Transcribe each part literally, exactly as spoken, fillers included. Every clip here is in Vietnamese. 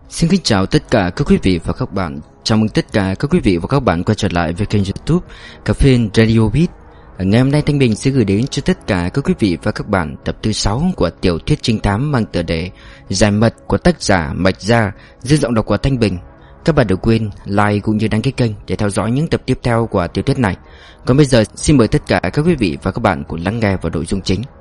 Xin kính chào tất cả các quý vị và các bạn. Chào mừng tất cả các quý vị và các bạn quay trở lại với kênh YouTube Cà phê Radio Beat. Ngày hôm nay Thanh Bình sẽ gửi đến cho tất cả các quý vị và các bạn tập thứ sáu của tiểu thuyết trinh thám mang tựa đề Giải mật của tác giả Mạch Gia, dưới giọng đọc của Thanh Bình. Các bạn đừng quên like cũng như đăng ký kênh để theo dõi những tập tiếp theo của tiểu thuyết này. Còn bây giờ xin mời tất cả các quý vị và các bạn cùng lắng nghe vào nội dung chính.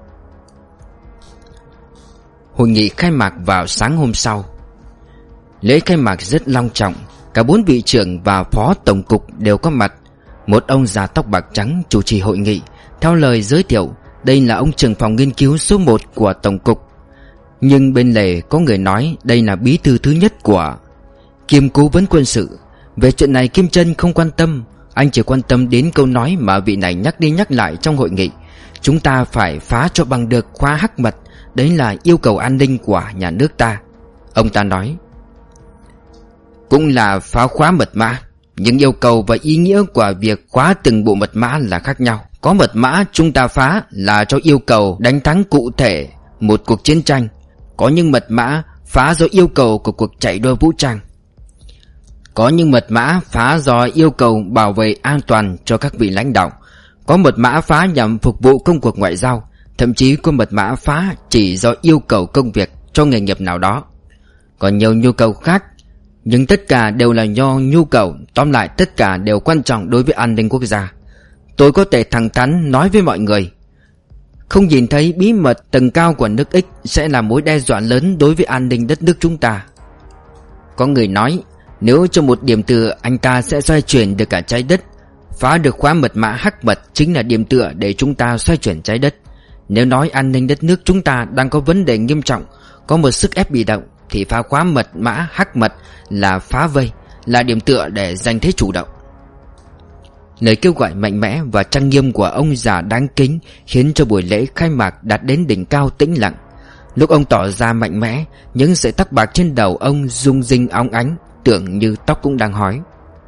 Hội nghị khai mạc vào sáng hôm sau. Lễ khai mạc rất long trọng, cả bốn vị trưởng và phó tổng cục đều có mặt. Một ông già tóc bạc trắng chủ trì hội nghị. Theo lời giới thiệu, đây là ông trưởng phòng nghiên cứu số một của tổng cục. Nhưng bên lề có người nói đây là bí thư thứ nhất của kiêm cố vấn quân sự. Về chuyện này Kim Trân không quan tâm, anh chỉ quan tâm đến câu nói mà vị này nhắc đi nhắc lại trong hội nghị: chúng ta phải phá cho bằng được khóa hắc mật, đấy là yêu cầu an ninh của nhà nước ta. Ông ta nói cũng là phá khóa mật mã, nhưng yêu cầu và ý nghĩa của việc khóa từng bộ mật mã là khác nhau. Có mật mã chúng ta phá là cho yêu cầu đánh thắng cụ thể một cuộc chiến tranh, có những mật mã phá do yêu cầu của cuộc chạy đua vũ trang, có những mật mã phá do yêu cầu bảo vệ an toàn cho các vị lãnh đạo, có mật mã phá nhằm phục vụ công cuộc ngoại giao, thậm chí có mật mã phá chỉ do yêu cầu công việc cho nghề nghiệp nào đó. Còn nhiều nhu cầu khác, nhưng tất cả đều là do nhu cầu. Tóm lại tất cả đều quan trọng đối với an ninh quốc gia. Tôi có thể thẳng thắn nói với mọi người, không nhìn thấy bí mật tầng cao của nước X sẽ là mối đe dọa lớn đối với an ninh đất nước chúng ta. Có người nói nếu cho một điểm tựa anh ta sẽ xoay chuyển được cả trái đất. Phá được khóa mật mã hắc mật chính là điểm tựa để chúng ta xoay chuyển trái đất. Nếu nói an ninh đất nước chúng ta đang có vấn đề nghiêm trọng, có một sức ép bị động, thì phá khóa mật mã hắc mật là phá vây, là điểm tựa để giành thế chủ động. Lời kêu gọi mạnh mẽ và trang nghiêm của ông già đáng kính khiến cho buổi lễ khai mạc đạt đến đỉnh cao tĩnh lặng. Lúc ông tỏ ra mạnh mẽ, những sợi tóc bạc trên đầu ông rung rinh óng ánh, tưởng như tóc cũng đang hói.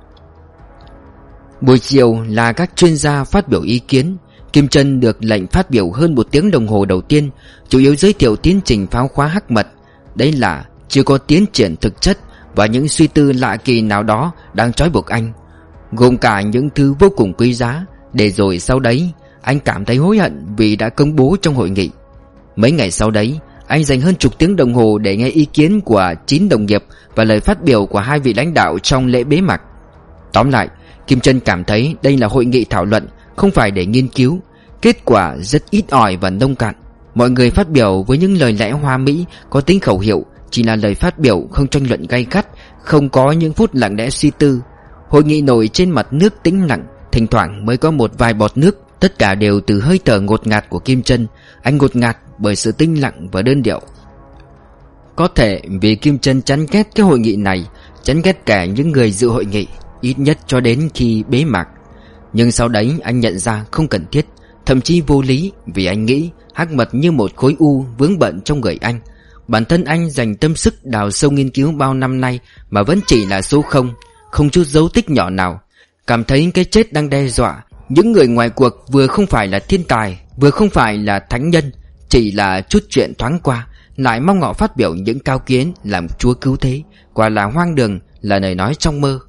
Buổi chiều là các chuyên gia phát biểu ý kiến. Kim Trân được lệnh phát biểu hơn một tiếng đồng hồ đầu tiên, chủ yếu giới thiệu tiến trình phá khóa hắc mật. Đấy là chưa có tiến triển thực chất và những suy tư lạ kỳ nào đó đang trói buộc anh, gồm cả những thứ vô cùng quý giá. Để rồi sau đấy anh cảm thấy hối hận vì đã công bố trong hội nghị. Mấy ngày sau đấy anh dành hơn chục tiếng đồng hồ để nghe ý kiến của chín đồng nghiệp và lời phát biểu của hai vị lãnh đạo trong lễ bế mạc. Tóm lại, Kim Trân cảm thấy đây là hội nghị thảo luận, không phải để nghiên cứu. Kết quả rất ít ỏi và nông cạn. Mọi người phát biểu với những lời lẽ hoa mỹ, có tính khẩu hiệu, chỉ là lời phát biểu, không tranh luận gay gắt, không có những phút lặng lẽ suy tư. Hội nghị nổi trên mặt nước tĩnh lặng, thỉnh thoảng mới có một vài bọt nước. Tất cả đều từ hơi thở ngột ngạt của Kim Trân. Anh ngột ngạt bởi sự tĩnh lặng và đơn điệu. Có thể vì Kim Trân chán ghét cái hội nghị này, chán ghét cả những người dự hội nghị, ít nhất cho đến khi bế mạc. Nhưng sau đấy anh nhận ra không cần thiết, thậm chí vô lý, vì anh nghĩ hắc mật như một khối u vướng bận trong người anh. Bản thân anh dành tâm sức đào sâu nghiên cứu bao năm nay mà vẫn chỉ là số không, không chút dấu tích nhỏ nào. Cảm thấy cái chết đang đe dọa. Những người ngoài cuộc vừa không phải là thiên tài, vừa không phải là thánh nhân, chỉ là chút chuyện thoáng qua, lại mong họ phát biểu những cao kiến làm chúa cứu thế. Quả là hoang đường, là lời nói trong mơ.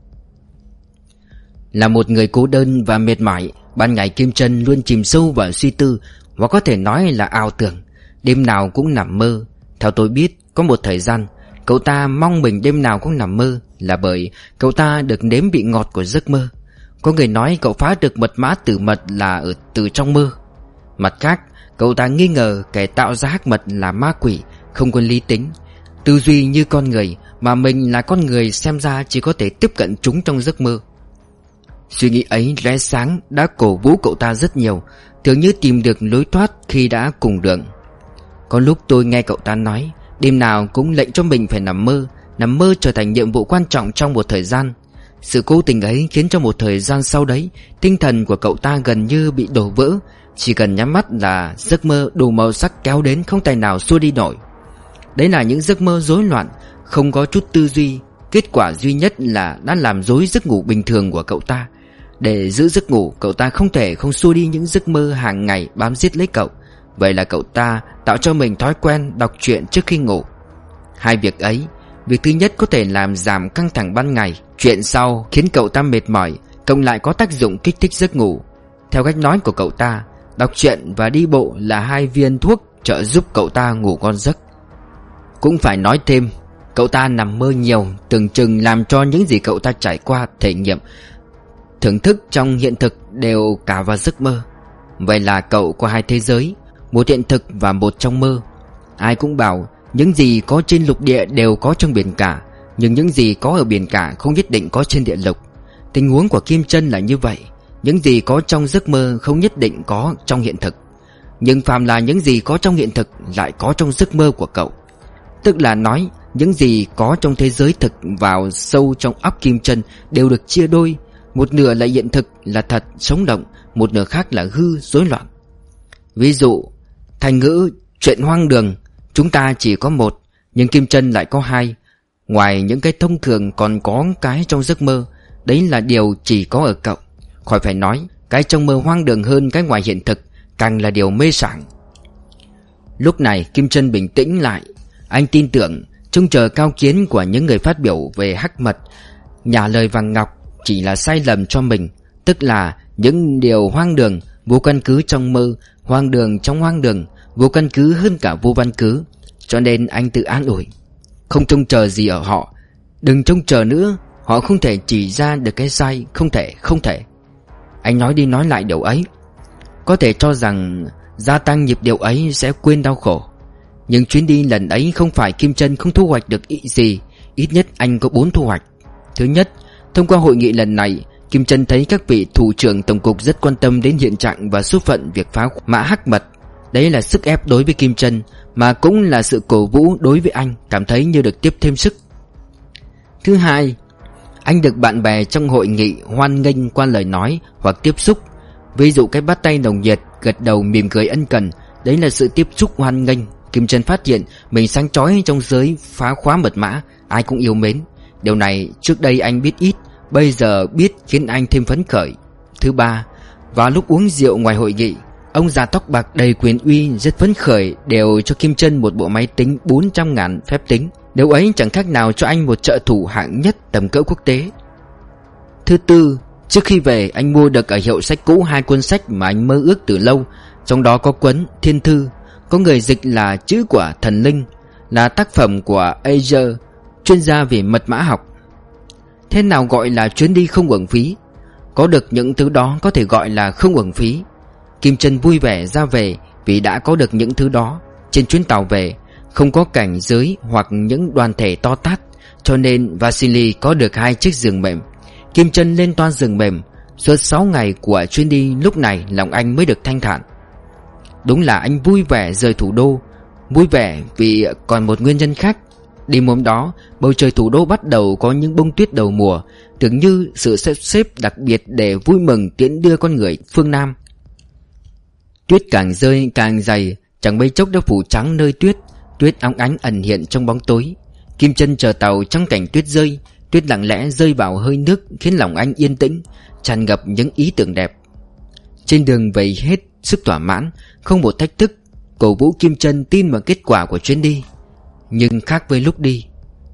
Là một người cô đơn và mệt mỏi, ban ngày Kim Trân luôn chìm sâu vào suy tư, hoặc có thể nói là ảo tưởng. Đêm nào cũng nằm mơ. Theo tôi biết, có một thời gian cậu ta mong mình đêm nào cũng nằm mơ là bởi cậu ta được nếm vị ngọt của giấc mơ. Có người nói cậu phá được mật mã tử mật là ở từ trong mơ. Mặt khác, cậu ta nghi ngờ kẻ tạo ra hắc mật là ma quỷ, không có lý tính, tư duy như con người, mà mình là con người xem ra chỉ có thể tiếp cận chúng trong giấc mơ. Suy nghĩ ấy lóe sáng đã cổ vũ cậu ta rất nhiều, tưởng như tìm được lối thoát khi đã cùng đường. Có lúc tôi nghe cậu ta nói đêm nào cũng lệnh cho mình phải nằm mơ. Nằm mơ trở thành nhiệm vụ quan trọng trong một thời gian. Sự cố tình ấy khiến cho một thời gian sau đấy, tinh thần của cậu ta gần như bị đổ vỡ. Chỉ cần nhắm mắt là giấc mơ đủ màu sắc kéo đến, không tài nào xua đi nổi. Đấy là những giấc mơ rối loạn, không có chút tư duy. Kết quả duy nhất là đã làm rối giấc ngủ bình thường của cậu ta. Để giữ giấc ngủ, cậu ta không thể không xua đi những giấc mơ hàng ngày bám giết lấy cậu. Vậy là cậu ta tạo cho mình thói quen đọc truyện trước khi ngủ. Hai việc ấy, Việc thứ nhất có thể làm giảm căng thẳng ban ngày, chuyện sau khiến cậu ta mệt mỏi, cộng lại có tác dụng kích thích giấc ngủ. Theo cách nói của cậu ta, đọc truyện và đi bộ là hai viên thuốc trợ giúp cậu ta ngủ ngon giấc. Cũng phải nói thêm, cậu ta nằm mơ nhiều, tưởng chừng làm cho những gì cậu ta trải qua, thể nghiệm, thưởng thức trong hiện thực đều cả vào giấc mơ. Vậy là cậu có hai thế giới, một hiện thực và một trong mơ. Ai cũng bảo những gì có trên lục địa đều có trong biển cả, nhưng những gì có ở biển cả không nhất định có trên địa lục. Tình huống của Kim Chân là như vậy. Những gì có trong giấc mơ không nhất định có trong hiện thực, nhưng phàm là những gì có trong hiện thực lại có trong giấc mơ của cậu. Tức là nói, những gì có trong thế giới thực vào sâu trong óc Kim Chân đều được chia đôi. Một nửa là hiện thực, là thật, sống động, một nửa khác là hư, rối loạn. Ví dụ, thành ngữ chuyện hoang đường, chúng ta chỉ có một, nhưng Kim Chân lại có hai. Ngoài những cái thông thường còn có cái trong giấc mơ. Đấy là điều chỉ có ở cậu. Khỏi phải nói, cái trong mơ hoang đường hơn cái ngoài hiện thực, càng là điều mê sảng. Lúc này Kim Chân bình tĩnh lại. Anh tin tưởng, trông chờ cao kiến của những người phát biểu về hắc mật, nhà lời vàng ngọc chỉ là sai lầm cho mình. Tức là những điều hoang đường, vô căn cứ trong mơ, hoang đường trong hoang đường, vô căn cứ hơn cả vô căn cứ. Cho nên anh tự an ủi, không trông chờ gì ở họ. Đừng trông chờ nữa, họ không thể chỉ ra được cái sai. Không thể, không thể. Anh nói đi nói lại điều ấy. Có thể cho rằng gia tăng nhịp điệu ấy sẽ quên đau khổ, nhưng chuyến đi lần ấy không phải Kim Chân không thu hoạch được ý gì. Ít nhất anh có bốn thu hoạch. Thứ nhất, thông qua hội nghị lần này, Kim Chân thấy các vị thủ trưởng tổng cục rất quan tâm đến hiện trạng và số phận việc phá mã hắc mật. Đấy là sức ép đối với Kim Chân, mà cũng là sự cổ vũ đối với anh, cảm thấy như được tiếp thêm sức. Thứ hai, anh được bạn bè trong hội nghị hoan nghênh qua lời nói hoặc tiếp xúc. Ví dụ cái bắt tay nồng nhiệt, gật đầu mỉm cười ân cần, đấy là sự tiếp xúc hoan nghênh. Kim Chân phát hiện mình sáng chói trong giới phá khóa mật mã, ai cũng yêu mến. Điều này trước đây anh biết ít, bây giờ biết khiến anh thêm phấn khởi. Thứ ba, vào lúc uống rượu ngoài hội nghị, ông già tóc bạc đầy quyền uy rất phấn khởi đều cho Kim Chân một bộ máy tính bốn trăm ngàn phép tính. Điều ấy chẳng khác nào cho anh một trợ thủ hạng nhất tầm cỡ quốc tế. Thứ tư, trước khi về anh mua được ở hiệu sách cũ hai cuốn sách mà anh mơ ước từ lâu. Trong đó có cuốn Thiên Thư, có người dịch là Chữ của Thần Linh, là tác phẩm của Ager, chuyên gia về mật mã học. Thế nào gọi là chuyến đi không uổng phí? Có được những thứ đó có thể gọi là không uổng phí. Kim Chân vui vẻ ra về vì đã có được những thứ đó. Trên chuyến tàu về không có cảnh giới hoặc những đoàn thể to tát, cho nên Vasily có được hai chiếc giường mềm. Kim Chân lên toa giường mềm. Suốt sáu ngày của chuyến đi, lúc này lòng anh mới được thanh thản. Đúng là anh vui vẻ rời thủ đô. Vui vẻ vì còn một nguyên nhân khác. Đêm hôm đó, bầu trời thủ đô bắt đầu có những bông tuyết đầu mùa, tưởng như sự sắp xếp đặc biệt để vui mừng tiễn đưa con người phương Nam. Tuyết càng rơi càng dày, chẳng mấy chốc đã phủ trắng nơi tuyết. Tuyết óng ánh ẩn hiện trong bóng tối. Kim Chân chờ tàu trong cảnh tuyết rơi. Tuyết lặng lẽ rơi vào hơi nước, khiến lòng anh yên tĩnh, tràn ngập những ý tưởng đẹp. Trên đường về hết sức thỏa mãn, không một thách thức, cổ vũ Kim Chân tin vào kết quả của chuyến đi. Nhưng khác với lúc đi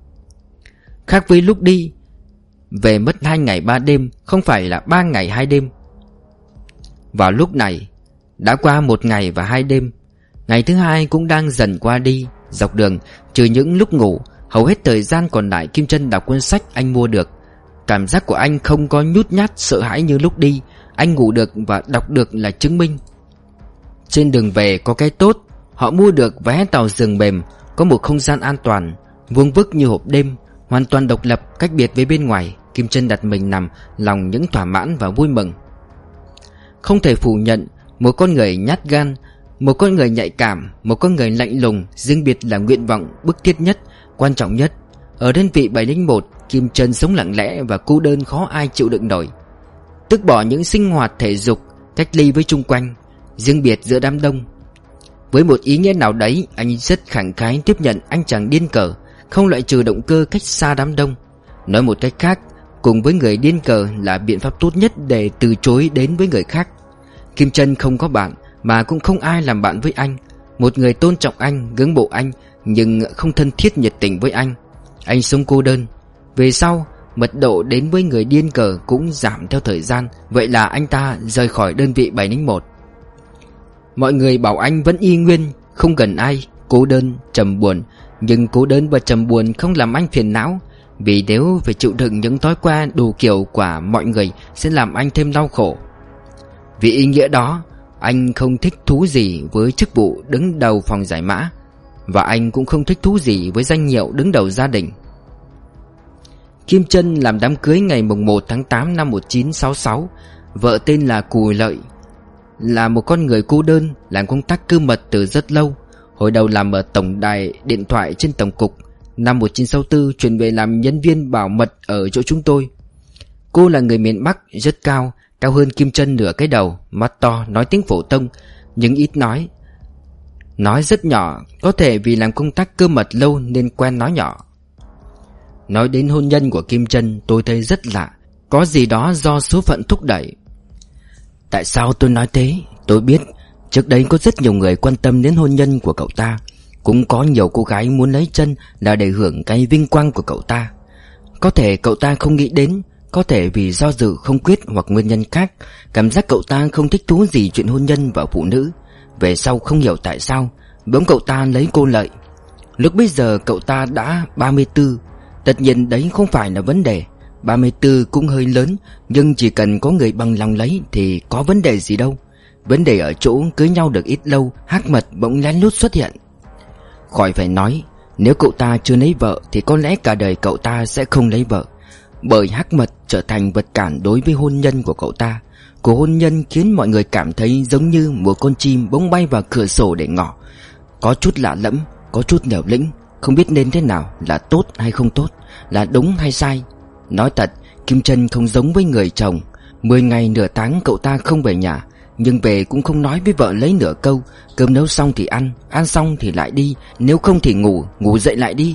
Khác với lúc đi Về mất hai ngày ba đêm, không phải là ba ngày hai đêm. Vào lúc này đã qua một ngày và hai đêm. Ngày thứ hai cũng đang dần qua đi. Dọc đường, trừ những lúc ngủ, hầu hết thời gian còn lại Kim Chân đọc cuốn sách anh mua được. Cảm giác của anh không có nhút nhát sợ hãi như lúc đi. Anh ngủ được và đọc được là chứng minh. Trên đường về có cái tốt, họ mua được vé tàu giường mềm, có một không gian an toàn, vuông vức như hộp đêm, hoàn toàn độc lập, cách biệt với bên ngoài. Kim Chân đặt mình nằm lòng những thỏa mãn và vui mừng. Không thể phủ nhận, một con người nhát gan, một con người nhạy cảm, một con người lạnh lùng, riêng biệt là nguyện vọng bức thiết nhất, quan trọng nhất. Ở đơn vị bảy không một, Kim Chân sống lặng lẽ và cô đơn khó ai chịu đựng nổi. Tước bỏ những sinh hoạt thể dục, cách ly với chung quanh, riêng biệt giữa đám đông. Với một ý nghĩa nào đấy, anh rất khẳng khái tiếp nhận anh chàng điên cờ, không loại trừ động cơ cách xa đám đông. Nói một cách khác, cùng với người điên cờ là biện pháp tốt nhất để từ chối đến với người khác. Kim Chân không có bạn, mà cũng không ai làm bạn với anh. Một người tôn trọng anh, ngưỡng mộ anh, nhưng không thân thiết nhiệt tình với anh. Anh sống cô đơn. Về sau, mật độ đến với người điên cờ cũng giảm theo thời gian. Vậy là anh ta rời khỏi đơn vị bảy零một. Mọi người bảo anh vẫn y nguyên, không gần ai, cô đơn, trầm buồn. Nhưng cô đơn và trầm buồn không làm anh phiền não. Vì nếu phải chịu đựng những thói quen đủ kiểu của mọi người sẽ làm anh thêm đau khổ. Vì ý nghĩa đó, anh không thích thú gì với chức vụ đứng đầu phòng giải mã. Và anh cũng không thích thú gì với danh hiệu đứng đầu gia đình. Kim Trân làm đám cưới ngày mùng một tháng tám năm một nghìn chín trăm sáu mươi sáu. Vợ tên là Cù Lợi, là một con người cô đơn, làm công tác cơ mật từ rất lâu. Hồi đầu làm ở tổng đài điện thoại trên tổng cục. Năm một nghìn chín trăm sáu mươi tư chuyển về làm nhân viên bảo mật ở chỗ chúng tôi. Cô là người miền Bắc, rất cao, cao hơn Kim Trân nửa cái đầu, mắt to, nói tiếng phổ thông, nhưng ít nói. Nói rất nhỏ, có thể vì làm công tác cơ mật lâu nên quen nói nhỏ. Nói đến hôn nhân của Kim Trân, tôi thấy rất lạ, có gì đó do số phận thúc đẩy. Tại sao tôi nói thế? Tôi biết trước đấy có rất nhiều người quan tâm đến hôn nhân của cậu ta. Cũng có nhiều cô gái muốn lấy Trân là để hưởng cái vinh quang của cậu ta. Có thể cậu ta không nghĩ đến, có thể vì do dự không quyết hoặc nguyên nhân khác. Cảm giác cậu ta không thích thú gì chuyện hôn nhân và phụ nữ. Về sau không hiểu tại sao bỗng cậu ta lấy cô Lợi. Lúc bây giờ cậu ta đã ba mươi tư. Tất nhiên đấy không phải là vấn đề. Ba mươi tư cũng hơi lớn, nhưng chỉ cần có người bằng lòng lấy thì có vấn đề gì đâu. Vấn đề ở chỗ cưới nhau được ít lâu, Hắc Mật bỗng lén lút xuất hiện. Khỏi phải nói, nếu cậu ta chưa lấy vợ thì có lẽ cả đời cậu ta sẽ không lấy vợ. Bởi Hắc Mật trở thành vật cản đối với hôn nhân của cậu ta. Cuộc hôn nhân khiến mọi người cảm thấy giống như một con chim bỗng bay vào cửa sổ để ngỏ. Có chút lạ lẫm, có chút liều lĩnh, không biết nên thế nào, là tốt hay không tốt, là đúng hay sai. Nói thật, Kim Trân không giống với người chồng. Mười ngày nửa tháng cậu ta không về nhà, nhưng về cũng không nói với vợ lấy nửa câu. Cơm nấu xong thì ăn, ăn xong thì lại đi, nếu không thì ngủ, ngủ dậy lại đi.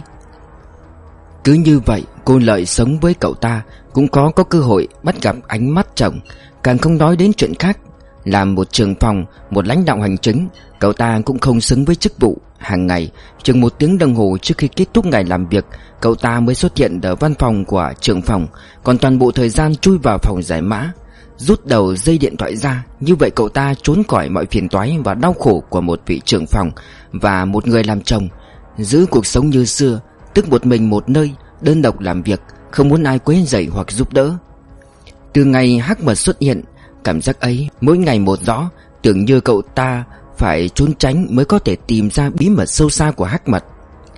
Cứ như vậy cô Lợi sống với cậu ta cũng có có cơ hội bắt gặp ánh mắt chồng. Càng không nói đến chuyện khác. Làm một trưởng phòng, một lãnh đạo hành chính, cậu ta cũng không xứng với chức vụ. Hàng ngày, chừng một tiếng đồng hồ trước khi kết thúc ngày làm việc, cậu ta mới xuất hiện ở văn phòng của trưởng phòng. Còn toàn bộ thời gian chui vào phòng giải mã, rút đầu dây điện thoại ra. Như vậy cậu ta trốn khỏi mọi phiền toái và đau khổ của một vị trưởng phòng và một người làm chồng. Giữ cuộc sống như xưa, tức một mình một nơi, đơn độc làm việc, không muốn ai quấy rầy hoặc giúp đỡ. Từ ngày Hắc Mật xuất hiện, cảm giác ấy mỗi ngày một rõ. Tưởng như cậu ta phải trốn tránh mới có thể tìm ra bí mật sâu xa của Hắc Mật.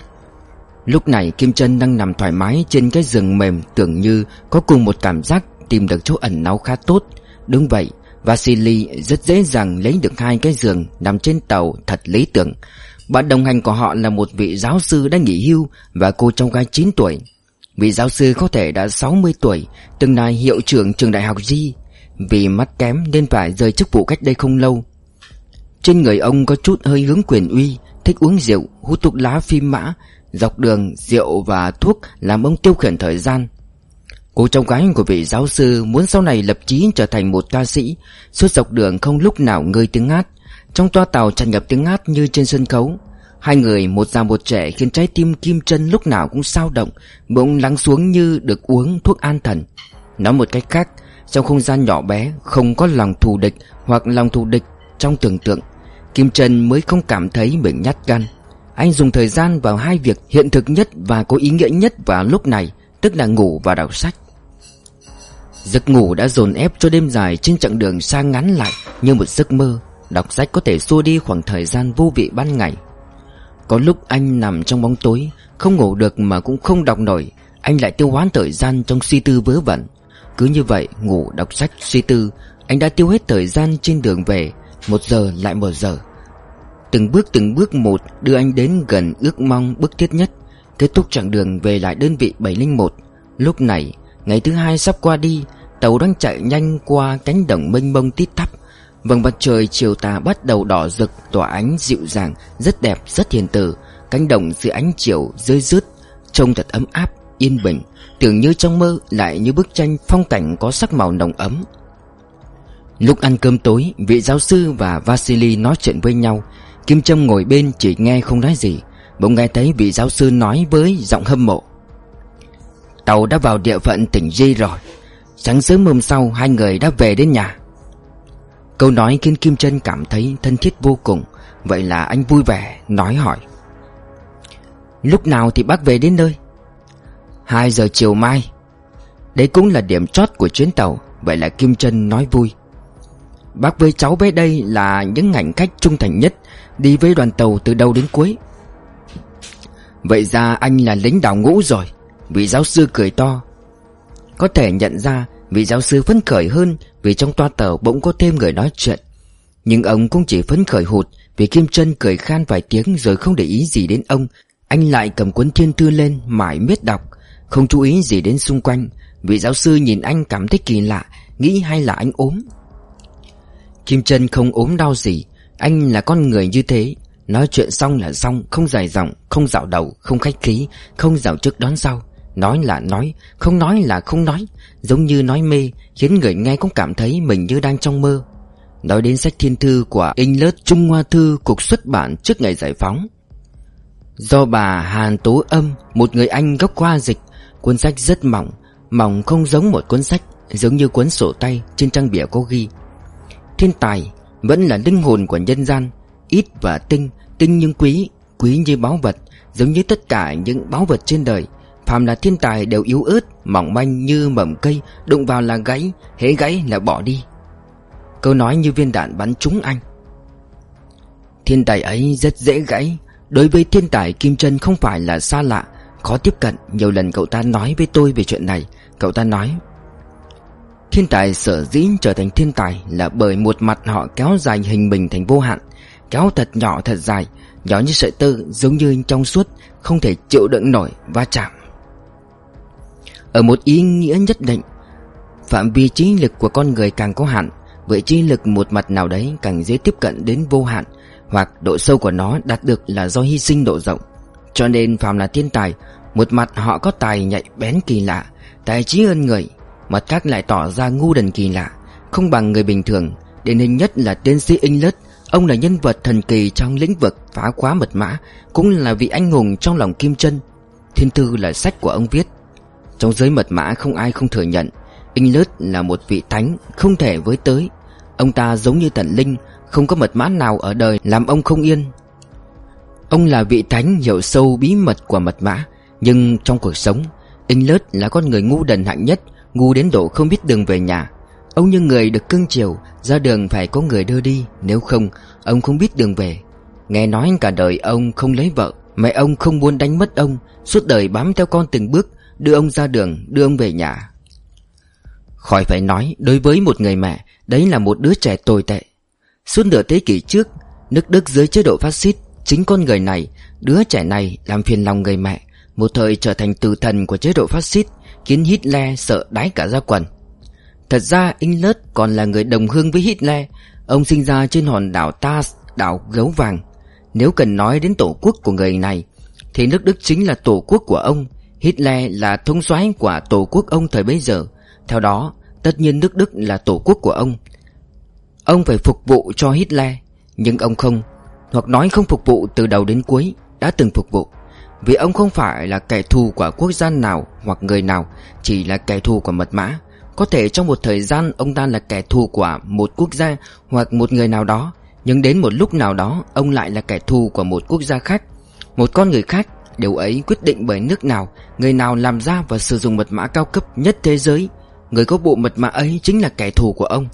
Lúc này Kim Trân đang nằm thoải mái trên cái giường mềm, tưởng như có cùng một cảm giác tìm được chỗ ẩn náu khá tốt. Đúng vậy, Vasily rất dễ dàng lấy được hai cái giường nằm trên tàu, thật lý tưởng. Bạn đồng hành của họ là một vị giáo sư đã nghỉ hưu và cô cháu gái chín tuổi. Vị giáo sư có thể đã sáu mươi tuổi, từng là hiệu trưởng trường đại học G. Vì mắt kém nên phải rời chức vụ cách đây không lâu. Trên người ông có chút hơi hướng quyền uy, thích uống rượu, hút thuốc lá phim mã. Dọc đường, rượu và thuốc làm ông tiêu khiển thời gian. Cô cháu gái của vị giáo sư muốn sau này lập chí trở thành một ca sĩ. Suốt dọc đường không lúc nào ngơi tiếng hát. Trong toa tàu tràn ngập tiếng hát như trên sân khấu. Hai người một già một trẻ khiến trái tim Kim Trân lúc nào cũng xao động, bỗng lắng xuống như được uống thuốc an thần. Nói một cách khác, trong không gian nhỏ bé không có lòng thù địch hoặc lòng thù địch trong tưởng tượng, Kim Trân mới không cảm thấy mình nhát gan. Anh dùng thời gian vào hai việc hiện thực nhất và có ý nghĩa nhất vào lúc này, tức là ngủ và đọc sách. Giấc ngủ đã dồn ép cho đêm dài trên chặng đường xa ngắn lại như một giấc mơ. Đọc sách có thể xua đi khoảng thời gian vô vị ban ngày. Có lúc anh nằm trong bóng tối, không ngủ được mà cũng không đọc nổi. Anh lại tiêu hóa thời gian trong suy tư vớ vẩn. Cứ như vậy, ngủ, đọc sách, suy tư, anh đã tiêu hết thời gian trên đường về. Một giờ lại một giờ. Từng bước từng bước một đưa anh đến gần ước mong bức thiết nhất, kết thúc chặng đường về lại đơn vị bảy linh một. Lúc này, ngày thứ hai sắp qua đi. Tàu đang chạy nhanh qua cánh đồng mênh mông tít tắp. Vầng mặt trời chiều tà bắt đầu đỏ rực, tỏa ánh dịu dàng, rất đẹp, rất hiền từ. Cánh đồng dưới ánh chiều rơi rứt, trông thật ấm áp, yên bình, tưởng như trong mơ, lại như bức tranh phong cảnh có sắc màu nồng ấm. Lúc ăn cơm tối, vị giáo sư và Vasily nói chuyện với nhau. Kim Trân ngồi bên chỉ nghe không nói gì. Bỗng nghe thấy vị giáo sư nói với giọng hâm mộ: Tàu đã vào địa phận tỉnh G rồi. Sáng sớm hôm sau hai người đã về đến nhà. Câu nói khiến Kim Trân cảm thấy thân thiết vô cùng. Vậy là anh vui vẻ nói hỏi: Lúc nào thì bác về đến nơi? Hai giờ chiều mai. Đấy cũng là điểm chót của chuyến tàu. Vậy là Kim Trân nói vui: Bác với cháu bé đây là những hành khách trung thành nhất, đi với đoàn tàu từ đầu đến cuối. Vậy ra anh là lính đào ngũ rồi. Vị giáo sư cười to. Có thể nhận ra vị giáo sư phấn khởi hơn vì trong toa tàu bỗng có thêm người nói chuyện. Nhưng ông cũng chỉ phấn khởi hụt vì Kim Trân cười khan vài tiếng rồi không để ý gì đến ông. Anh lại cầm cuốn thiên thư lên mải miết đọc, không chú ý gì đến xung quanh. Vị giáo sư nhìn anh cảm thấy kỳ lạ, nghĩ hay là anh ốm. Kim Trân không ốm đau gì. Anh là con người như thế. Nói chuyện xong là xong, không dài dòng, không dạo đầu, không khách khí, không dạo trước đón sau. Nói là nói, không nói là không nói. Giống như nói mê, khiến người nghe cũng cảm thấy mình như đang trong mơ. Nói đến sách thiên thư của English Trung Hoa Thư Cục xuất bản trước ngày giải phóng, do bà Hàn Tố Âm, một người Anh gốc Hoa dịch. Cuốn sách rất mỏng, mỏng không giống một cuốn sách, giống như cuốn sổ tay. Trên trang bìa có ghi: Thiên tài vẫn là linh hồn của nhân gian, ít và tinh, tinh nhưng quý, quý như báu vật. Giống như tất cả những báu vật trên đời, phàm là thiên tài đều yếu ớt, mỏng manh như mầm cây, đụng vào là gãy, hễ gãy là bỏ đi. Câu nói như viên đạn bắn trúng anh. Thiên tài ấy rất dễ gãy. Đối với thiên tài, Kim Trân không phải là xa lạ, khó tiếp cận. Nhiều lần cậu ta nói với tôi về chuyện này. Cậu ta nói thiên tài sở dĩ trở thành thiên tài là bởi một mặt họ kéo dài hình mình thành vô hạn. Kéo thật nhỏ thật dài, nhỏ như sợi tơ, giống như trong suốt, không thể chịu đựng nổi va chạm. Ở một ý nghĩa nhất định, phạm vi trí lực của con người càng có hạn, vậy trí lực một mặt nào đấy càng dễ tiếp cận đến vô hạn, hoặc độ sâu của nó đạt được là do hy sinh độ rộng. Cho nên phàm là thiên tài, một mặt họ có tài nhạy bén kỳ lạ, tài trí hơn người, mặt khác lại tỏ ra ngu đần kỳ lạ, không bằng người bình thường. Điển hình nhất là tiến sĩ English. Ông là nhân vật thần kỳ trong lĩnh vực phá khóa mật mã, cũng là vị anh hùng trong lòng Kim Trân. Thiên thư là sách của ông viết. Trong giới mật mã không ai không thừa nhận English là một vị thánh không thể với tới. Ông ta giống như thần linh, không có mật mã nào ở đời làm ông không yên. Ông là vị thánh hiểu sâu bí mật của mật mã. Nhưng trong cuộc sống, English là con người ngu đần hạng nhất, ngu đến độ không biết đường về nhà. Ông như người được cưng chiều, ra đường phải có người đưa đi, nếu không ông không biết đường về. Nghe nói cả đời ông không lấy vợ, mẹ ông không muốn đánh mất ông, suốt đời bám theo con từng bước, đưa ông ra đường, đưa ông về nhà. Khỏi phải nói, đối với một người mẹ, đấy là một đứa trẻ tồi tệ. Suốt nửa thế kỷ trước, nước Đức dưới chế độ phát xít, chính con người này, đứa trẻ này làm phiền lòng người mẹ, một thời trở thành tử thần của chế độ phát xít, khiến Hitler sợ đái cả da quần. Thật ra English còn là người đồng hương với Hitler. Ông sinh ra trên hòn đảo Tas, đảo gấu vàng. Nếu cần nói đến tổ quốc của người này, thì nước Đức chính là tổ quốc của ông. Hitler là thống soái của tổ quốc ông thời bấy giờ. Theo đó, tất nhiên nước Đức là tổ quốc của ông. Ông phải phục vụ cho Hitler. Nhưng ông không, hoặc nói không phục vụ từ đầu đến cuối, đã từng phục vụ. Vì ông không phải là kẻ thù của quốc gia nào hoặc người nào, chỉ là kẻ thù của mật mã. Có thể trong một thời gian ông ta là kẻ thù của một quốc gia hoặc một người nào đó, nhưng đến một lúc nào đó ông lại là kẻ thù của một quốc gia khác, một con người khác. Điều ấy quyết định bởi nước nào, người nào làm ra và sử dụng mật mã cao cấp nhất thế giới. Người có bộ mật mã ấy chính là kẻ thù của ông.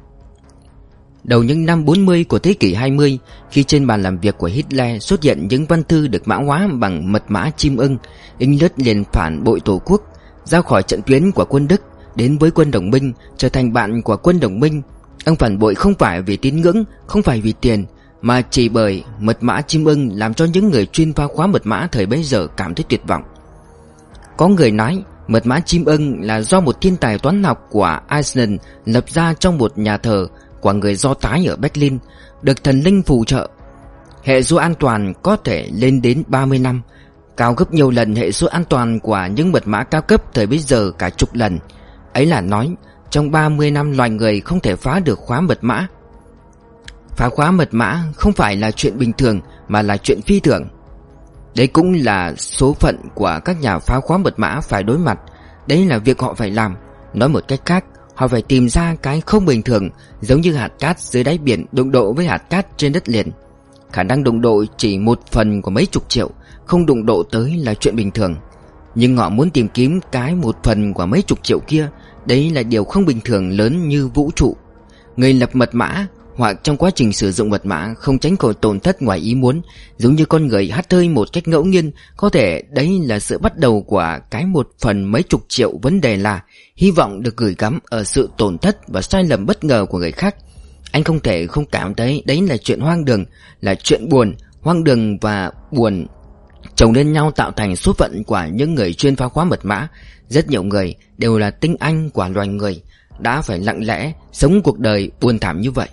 Đầu những năm bốn mươi của thế kỷ hai mươi, khi trên bàn làm việc của Hitler xuất hiện những văn thư được mã hóa bằng mật mã chim ưng, English liền phản bội tổ quốc, ra khỏi trận tuyến của quân Đức, đến với quân đồng minh, trở thành bạn của quân đồng minh. Ông phản bội không phải vì tín ngưỡng, không phải vì tiền, mà chỉ bởi mật mã chim ưng làm cho những người chuyên phá khóa mật mã thời bấy giờ cảm thấy tuyệt vọng. Có người nói mật mã chim ưng là do một thiên tài toán học của Iceland lập ra trong một nhà thờ của người Do Thái ở Berlin, được thần linh phù trợ. Hệ số an toàn có thể lên đến ba mươi năm, cao gấp nhiều lần hệ số an toàn của những mật mã cao cấp thời bấy giờ cả chục lần. Ấy là nói trong ba mươi năm loài người không thể phá được khóa mật mã. Phá khóa mật mã không phải là chuyện bình thường mà là chuyện phi thường. Đấy cũng là số phận của các nhà phá khóa mật mã phải đối mặt. Đấy là việc họ phải làm. Nói một cách khác, họ phải tìm ra cái không bình thường, giống như hạt cát dưới đáy biển đụng độ với hạt cát trên đất liền. Khả năng đụng độ chỉ một phần của mấy chục triệu, không đụng độ tới là chuyện bình thường. Nhưng họ muốn tìm kiếm cái một phần của mấy chục triệu kia, đấy là điều không bình thường lớn như vũ trụ. Người lập mật mã hoặc trong quá trình sử dụng mật mã không tránh khỏi tổn thất ngoài ý muốn, giống như con người hắt hơi một cách ngẫu nhiên. Có thể đấy là sự bắt đầu của cái một phần mấy chục triệu. Vấn đề là hy vọng được gửi gắm ở sự tổn thất và sai lầm bất ngờ của người khác. Anh không thể không cảm thấy đấy là chuyện hoang đường, là chuyện buồn. Hoang đường và buồn chồng lên nhau tạo thành số phận của những người chuyên phá khóa mật mã. Rất nhiều người đều là tinh anh của loài người, đã phải lặng lẽ sống cuộc đời buồn thảm như vậy.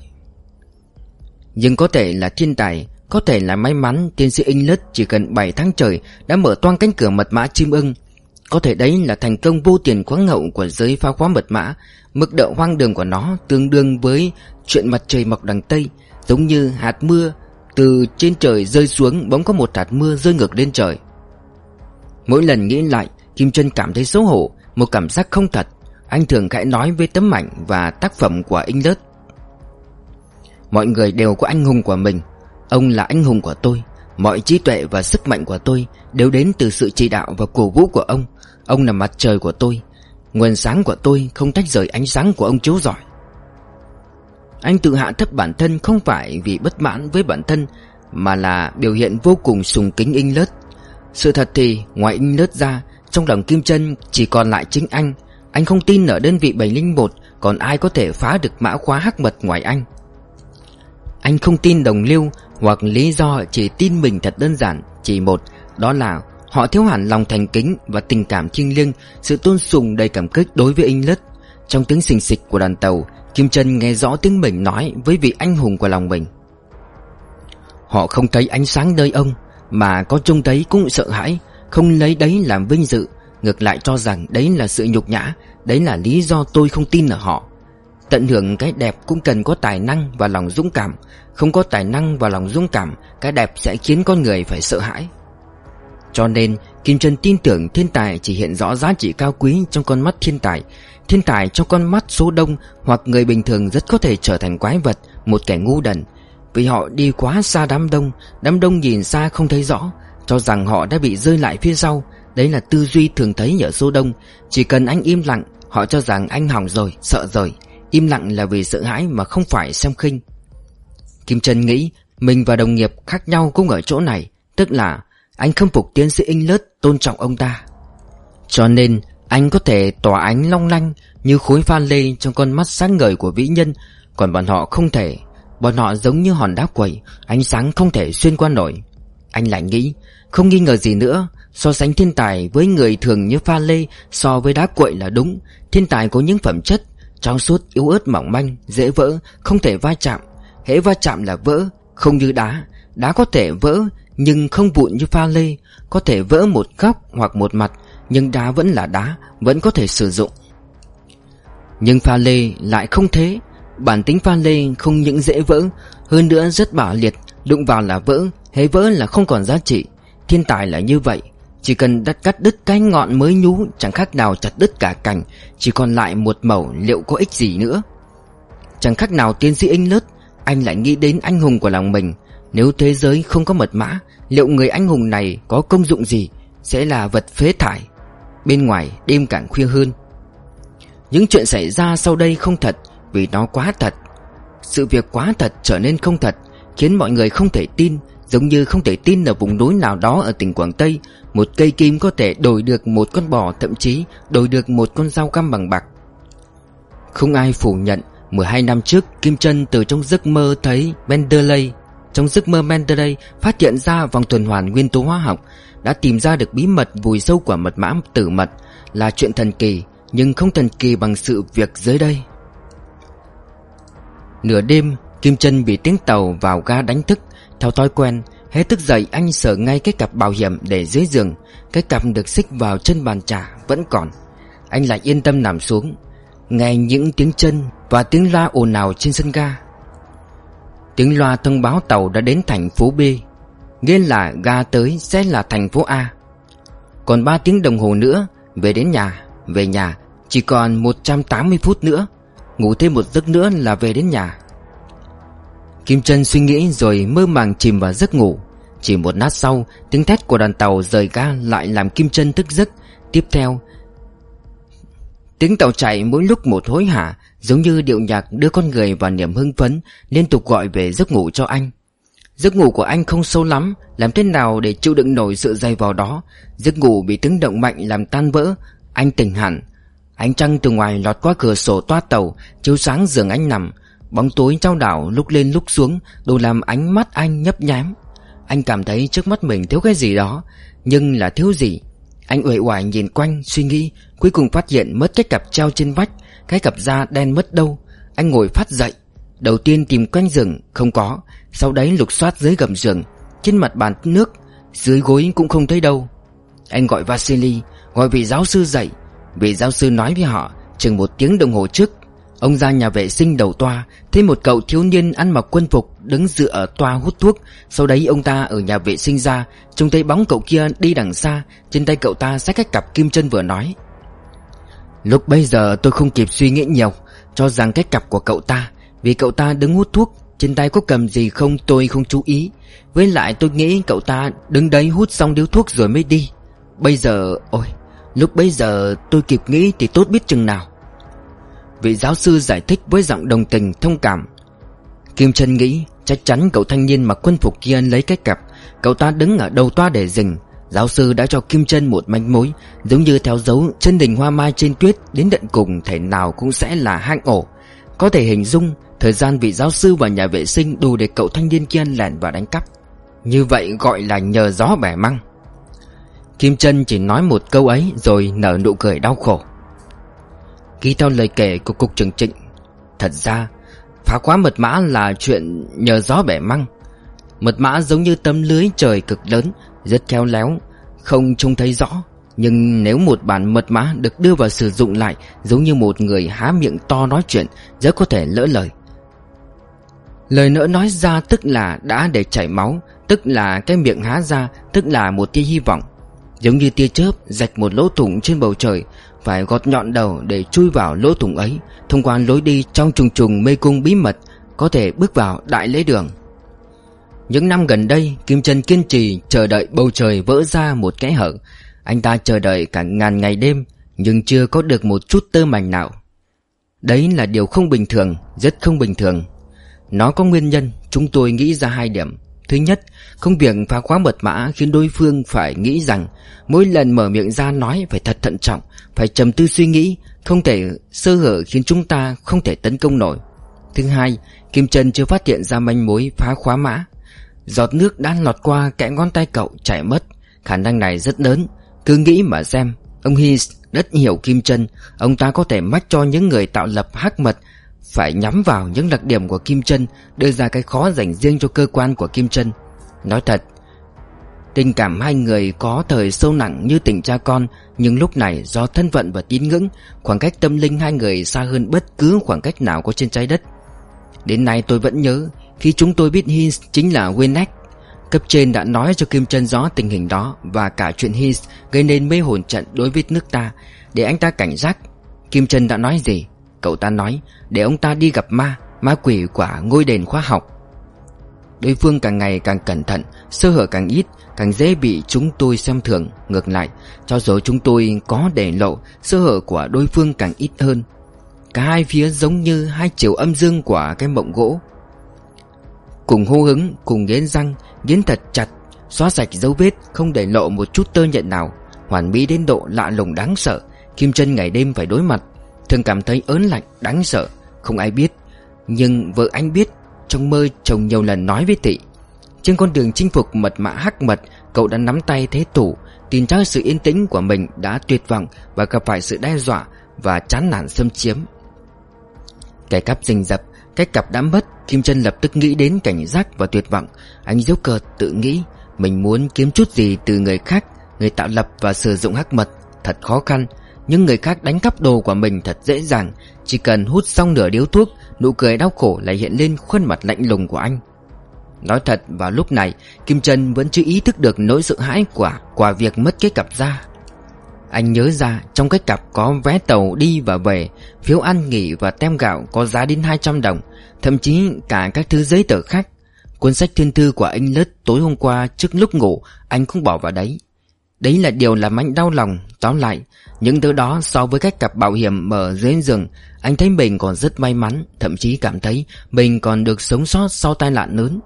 Nhưng có thể là thiên tài, có thể là may mắn. Tiến sĩ English chỉ cần bảy tháng trời đã mở toang cánh cửa mật mã chim ưng. Có thể đấy là thành công vô tiền khoáng hậu của giới phá khóa mật mã. Mức độ hoang đường của nó tương đương với chuyện mặt trời mọc đằng Tây, giống như hạt mưa từ trên trời rơi xuống, bỗng có một hạt mưa rơi ngược lên trời. Mỗi lần nghĩ lại, Kim Chân cảm thấy xấu hổ, một cảm giác không thật. Anh thường khẽ nói với tấm ảnh và tác phẩm của English: mọi người đều có anh hùng của mình. Ông là anh hùng của tôi. Mọi trí tuệ và sức mạnh của tôi đều đến từ sự chỉ đạo và cổ vũ của ông. Ông là mặt trời của tôi. Nguồn sáng của tôi không tách rời ánh sáng của ông chiếu rọi. Anh tự hạ thấp bản thân không phải vì bất mãn với bản thân, mà là biểu hiện vô cùng sùng kính English. Sự thật thì ngoài English ra, trong lòng Kim Chân chỉ còn lại chính anh. Anh không tin ở đơn vị bảy linh một còn ai có thể phá được mã khóa hắc mật ngoài anh. Anh không tin đồng liêu, hoặc lý do chỉ tin mình thật đơn giản, chỉ một, đó là họ thiếu hẳn lòng thành kính và tình cảm thiêng liêng, sự tôn sùng đầy cảm kích đối với English. Trong tiếng xình xịch của đoàn tàu, Kim Chân nghe rõ tiếng mình nói với vị anh hùng của lòng mình. Họ không thấy ánh sáng nơi ông, mà có trông thấy cũng sợ hãi, không lấy đấy làm vinh dự, ngược lại cho rằng đấy là sự nhục nhã. Đấy là lý do tôi không tin ở họ. Tận hưởng cái đẹp cũng cần có tài năng và lòng dũng cảm. Không có tài năng và lòng dũng cảm, cái đẹp sẽ khiến con người phải sợ hãi. Cho nên Kim Chân tin tưởng thiên tài chỉ hiện rõ giá trị cao quý trong con mắt thiên tài. Thiên tài trong con mắt số đông hoặc người bình thường rất có thể trở thành quái vật, một kẻ ngu đần. Vì họ đi quá xa đám đông. Đám đông nhìn xa không thấy rõ, cho rằng họ đã bị rơi lại phía sau. Đấy là tư duy thường thấy ở số đông. Chỉ cần anh im lặng, họ cho rằng anh hỏng rồi, sợ rồi. Im lặng là vì sợ hãi mà không phải xem khinh. Kim Chân nghĩ mình và đồng nghiệp khác nhau cũng ở chỗ này, tức là anh khâm phục tiến sĩ English, tôn trọng ông ta. Cho nên anh có thể tỏa ánh long lanh như khối pha lê trong con mắt sáng ngời của vĩ nhân. Còn bọn họ không thể. Bọn họ giống như hòn đá quẩy, ánh sáng không thể xuyên qua nổi. Anh lại nghĩ, không nghi ngờ gì nữa, so sánh thiên tài với người thường như pha lê, so với đá quậy là đúng. Thiên tài có những phẩm chất trong suốt, yếu ớt, mỏng manh, dễ vỡ, không thể va chạm. Hễ va chạm là vỡ, không như đá. Đá có thể vỡ nhưng không vụn như pha lê. Có thể vỡ một góc hoặc một mặt, nhưng đá vẫn là đá, vẫn có thể sử dụng. Nhưng pha lê lại không thế. Bản tính pha lê không những dễ vỡ, hơn nữa rất bạo liệt, đụng vào là vỡ, hễ vỡ là không còn giá trị. Thiên tài là như vậy, chỉ cần đắt cắt đứt cái ngọn mới nhú, chẳng khác nào chặt đứt cả cành, chỉ còn lại một mẩu, liệu có ích gì nữa. Chẳng khác nào tiến sĩ English. Anh lại nghĩ đến anh hùng của lòng mình. Nếu thế giới không có mật mã, liệu người anh hùng này có công dụng gì? Sẽ là vật phế thải. Bên ngoài đêm càng khuya hơn. Những chuyện xảy ra sau đây không thật, vì nó quá thật. Sự việc quá thật trở nên không thật, khiến mọi người không thể tin. Giống như không thể tin ở vùng núi nào đó ở tỉnh Quảng Tây, một cây kim có thể đổi được một con bò, thậm chí đổi được một con dao găm bằng bạc. Không ai phủ nhận mười hai năm trước Kim Chân từ trong giấc mơ thấy Mendeley. Trong giấc mơ Mendeley phát hiện ra vòng tuần hoàn nguyên tố hóa học, đã tìm ra được bí mật vùi sâu của mật mã tử mật. Là chuyện thần kỳ, nhưng không thần kỳ bằng sự việc dưới đây. Nửa đêm, Kim Chân bị tiếng tàu vào ga đánh thức. Theo thói quen, hễ thức dậy anh sờ ngay cái cặp bảo hiểm để dưới giường. Cái cặp được xích vào chân bàn trà vẫn còn. Anh lại yên tâm nằm xuống, nghe những tiếng chân và tiếng loa ồn ào trên sân ga. Tiếng loa thông báo tàu đã đến thành phố B, nghĩa là ga tới sẽ là thành phố A. Còn ba tiếng đồng hồ nữa về đến nhà. Về nhà, chỉ còn một trăm tám mươi phút nữa. Ngủ thêm một giấc nữa là về đến nhà. Kim Trân suy nghĩ rồi mơ màng chìm vào giấc ngủ. Chỉ một lát sau, tiếng thét của đoàn tàu rời ga lại làm Kim Trân thức giấc. Tiếp theo, tiếng tàu chạy mỗi lúc một hối hả, giống như điệu nhạc đưa con người vào niềm hưng phấn, liên tục gọi về giấc ngủ cho anh. Giấc ngủ của anh không sâu lắm, làm thế nào để chịu đựng nổi sự dày vò đó. Giấc ngủ bị tiếng động mạnh làm tan vỡ. Anh tỉnh hẳn. Ánh trăng từ ngoài lọt qua cửa sổ toa tàu, chiếu sáng giường anh nằm. Bóng tối chao đảo lúc lên lúc xuống, đủ làm ánh mắt anh nhấp nháy. Anh cảm thấy trước mắt mình thiếu cái gì đó, nhưng là thiếu gì? Anh uể oải nhìn quanh suy nghĩ, cuối cùng phát hiện mất cái cặp treo trên vách. Cái cặp da đen mất đâu? Anh ngồi phát dậy. Đầu tiên tìm quanh giường, không có. Sau đấy lục soát dưới gầm giường, trên mặt bàn nước, dưới gối cũng không thấy đâu. Anh gọi Vasily, gọi vị giáo sư dậy. Vị giáo sư nói với họ, chừng một tiếng đồng hồ trước, ông ra nhà vệ sinh đầu toa, thấy một cậu thiếu niên ăn mặc quân phục đứng dựa ở toa hút thuốc. Sau đấy ông ta ở nhà vệ sinh ra, trông thấy bóng cậu kia đi đằng xa. Trên tay cậu ta xách cái cặp Kim Trân vừa nói. Lúc bây giờ tôi không kịp suy nghĩ nhiều, cho rằng cái cặp của cậu ta. Vì cậu ta đứng hút thuốc, trên tay có cầm gì không tôi không chú ý. Với lại tôi nghĩ cậu ta đứng đấy hút xong điếu thuốc rồi mới đi. Bây giờ, ôi, lúc bây giờ tôi kịp nghĩ thì tốt biết chừng nào. Vị giáo sư giải thích với giọng đồng tình thông cảm. Kim Trân nghĩ chắc chắn cậu thanh niên mặc quân phục kia lấy cái cặp. Cậu ta đứng ở đầu toa để dừng. Giáo sư đã cho Kim Trân một manh mối, giống như theo dấu chân đình hoa mai trên tuyết, đến tận cùng thể nào cũng sẽ là hang ổ. Có thể hình dung thời gian vị giáo sư vào nhà vệ sinh đủ để cậu thanh niên kia lẻn vào đánh cắp. Như vậy gọi là nhờ gió bẻ măng. Kim Trân chỉ nói một câu ấy rồi nở nụ cười đau khổ. Ghi theo lời kể của cục trưởng Trịnh, thật ra phá khóa mật mã là chuyện nhờ gió bẻ măng. Mật mã giống như tấm lưới trời cực lớn, rất khéo léo, không trông thấy rõ. Nhưng nếu một bản mật mã được đưa vào sử dụng lại, giống như một người há miệng to nói chuyện, rất có thể lỡ lời. Lời nỡ nói ra tức là đã để chảy máu, tức là cái miệng há ra, tức là một tia hy vọng. Giống như tia chớp rạch một lỗ thủng trên bầu trời, phải gọt nhọn đầu để chui vào lỗ thủng ấy, thông qua lối đi trong trùng trùng mê cung bí mật, có thể bước vào đại lễ đường. Những năm gần đây, Kim Trân kiên trì chờ đợi bầu trời vỡ ra một kẽ hở. Anh ta chờ đợi cả ngàn ngày đêm, nhưng chưa có được một chút tơ mảnh nào. Đấy là điều không bình thường, rất không bình thường. Nó có nguyên nhân, chúng tôi nghĩ ra hai điểm. Thứ nhất, công việc phá khóa mật mã khiến đối phương phải nghĩ rằng mỗi lần mở miệng ra nói phải thật thận trọng, phải trầm tư suy nghĩ, không thể sơ hở khiến chúng ta không thể tấn công nổi. Thứ hai, Kim Trân chưa phát hiện ra manh mối phá khóa mã. Giọt nước đang lọt qua kẽ ngón tay cậu chảy mất, khả năng này rất lớn. Cứ nghĩ mà xem, ông Hayes rất hiểu Kim Trân. Ông ta có thể mách cho những người tạo lập hack mật phải nhắm vào những đặc điểm của Kim Trân, đưa ra cái khó dành riêng cho cơ quan của Kim Trân. Nói thật, tình cảm hai người có thời sâu nặng như tình cha con, nhưng lúc này do thân phận và tín ngưỡng, khoảng cách tâm linh hai người xa hơn bất cứ khoảng cách nào có trên trái đất. Đến nay tôi vẫn nhớ, khi chúng tôi biết Hayes chính là Winneck, cấp trên đã nói cho Kim Trân rõ tình hình đó và cả chuyện Hayes gây nên mê hồn trận đối với nước ta, để anh ta cảnh giác. Kim Trân đã nói gì? Cậu ta nói để ông ta đi gặp ma, ma quỷ của ngôi đền khoa học. Đối phương càng ngày càng cẩn thận, sơ hở càng ít, càng dễ bị chúng tôi xem thường. Ngược lại, cho dù chúng tôi có để lộ, sơ hở của đối phương càng ít hơn. Cả hai phía giống như hai chiều âm dương của cái mộng gỗ, cùng hô hứng, cùng nghiến răng, nghiến thật chặt, xóa sạch dấu vết, không để lộ một chút tơ nhện nào, hoàn mỹ đến độ lạ lùng đáng sợ. Kim Trân ngày đêm phải đối mặt, thường cảm thấy ớn lạnh, đáng sợ. Không ai biết, nhưng vợ anh biết. Trong mơ chồng nhiều lần nói với Thị. Trên con đường chinh phục mật mã hắc mật, cậu đã nắm tay thế thủ, tin chắc sự yên tĩnh của mình đã tuyệt vọng và gặp phải sự đe dọa và chán nản xâm chiếm. Cái cắp rình rập, cái cặp đã mất. Kim Trân lập tức nghĩ đến cảnh giác và tuyệt vọng. Anh giễu cợt tự nghĩ mình muốn kiếm chút gì từ người khác. Người tạo lập và sử dụng hắc mật thật khó khăn, nhưng người khác đánh cắp đồ của mình thật dễ dàng. Chỉ cần hút xong nửa điếu thuốc, nụ cười đau khổ lại hiện lên khuôn mặt lạnh lùng của anh. Nói thật, vào lúc này Kim Trân vẫn chưa ý thức được nỗi sợ hãi của quả việc mất cái cặp da. Anh nhớ ra trong cái cặp có vé tàu đi và về, phiếu ăn nghỉ và tem gạo có giá đến hai trăm đồng. Thậm chí cả các thứ giấy tờ khác. Cuốn sách thiên thư của anh Lết tối hôm qua trước lúc ngủ anh cũng bỏ vào đấy. Đấy là điều làm anh đau lòng. Tóm lại, những thứ đó so với cái cặp bảo hiểm ở dưới giường, anh thấy mình còn rất may mắn. Thậm chí cảm thấy mình còn được sống sót sau tai nạn lớn.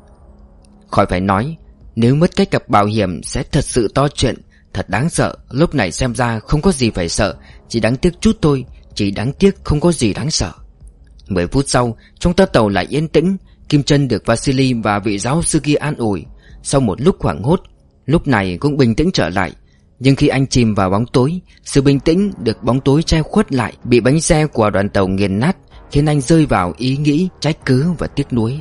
Khỏi phải nói, nếu mất cái cặp bảo hiểm sẽ thật sự to chuyện, thật đáng sợ. Lúc này xem ra không có gì phải sợ, chỉ đáng tiếc chút thôi. Chỉ đáng tiếc không có gì đáng sợ. Mười phút sau, trong toa tàu lại yên tĩnh. Kim Chân được Vasily và vị giáo sư kia an ủi. Sau một lúc hoảng hốt, lúc này cũng bình tĩnh trở lại. Nhưng khi anh chìm vào bóng tối, sự bình tĩnh được bóng tối che khuất lại, bị bánh xe của đoàn tàu nghiền nát, khiến anh rơi vào ý nghĩ trách cứ và tiếc nuối.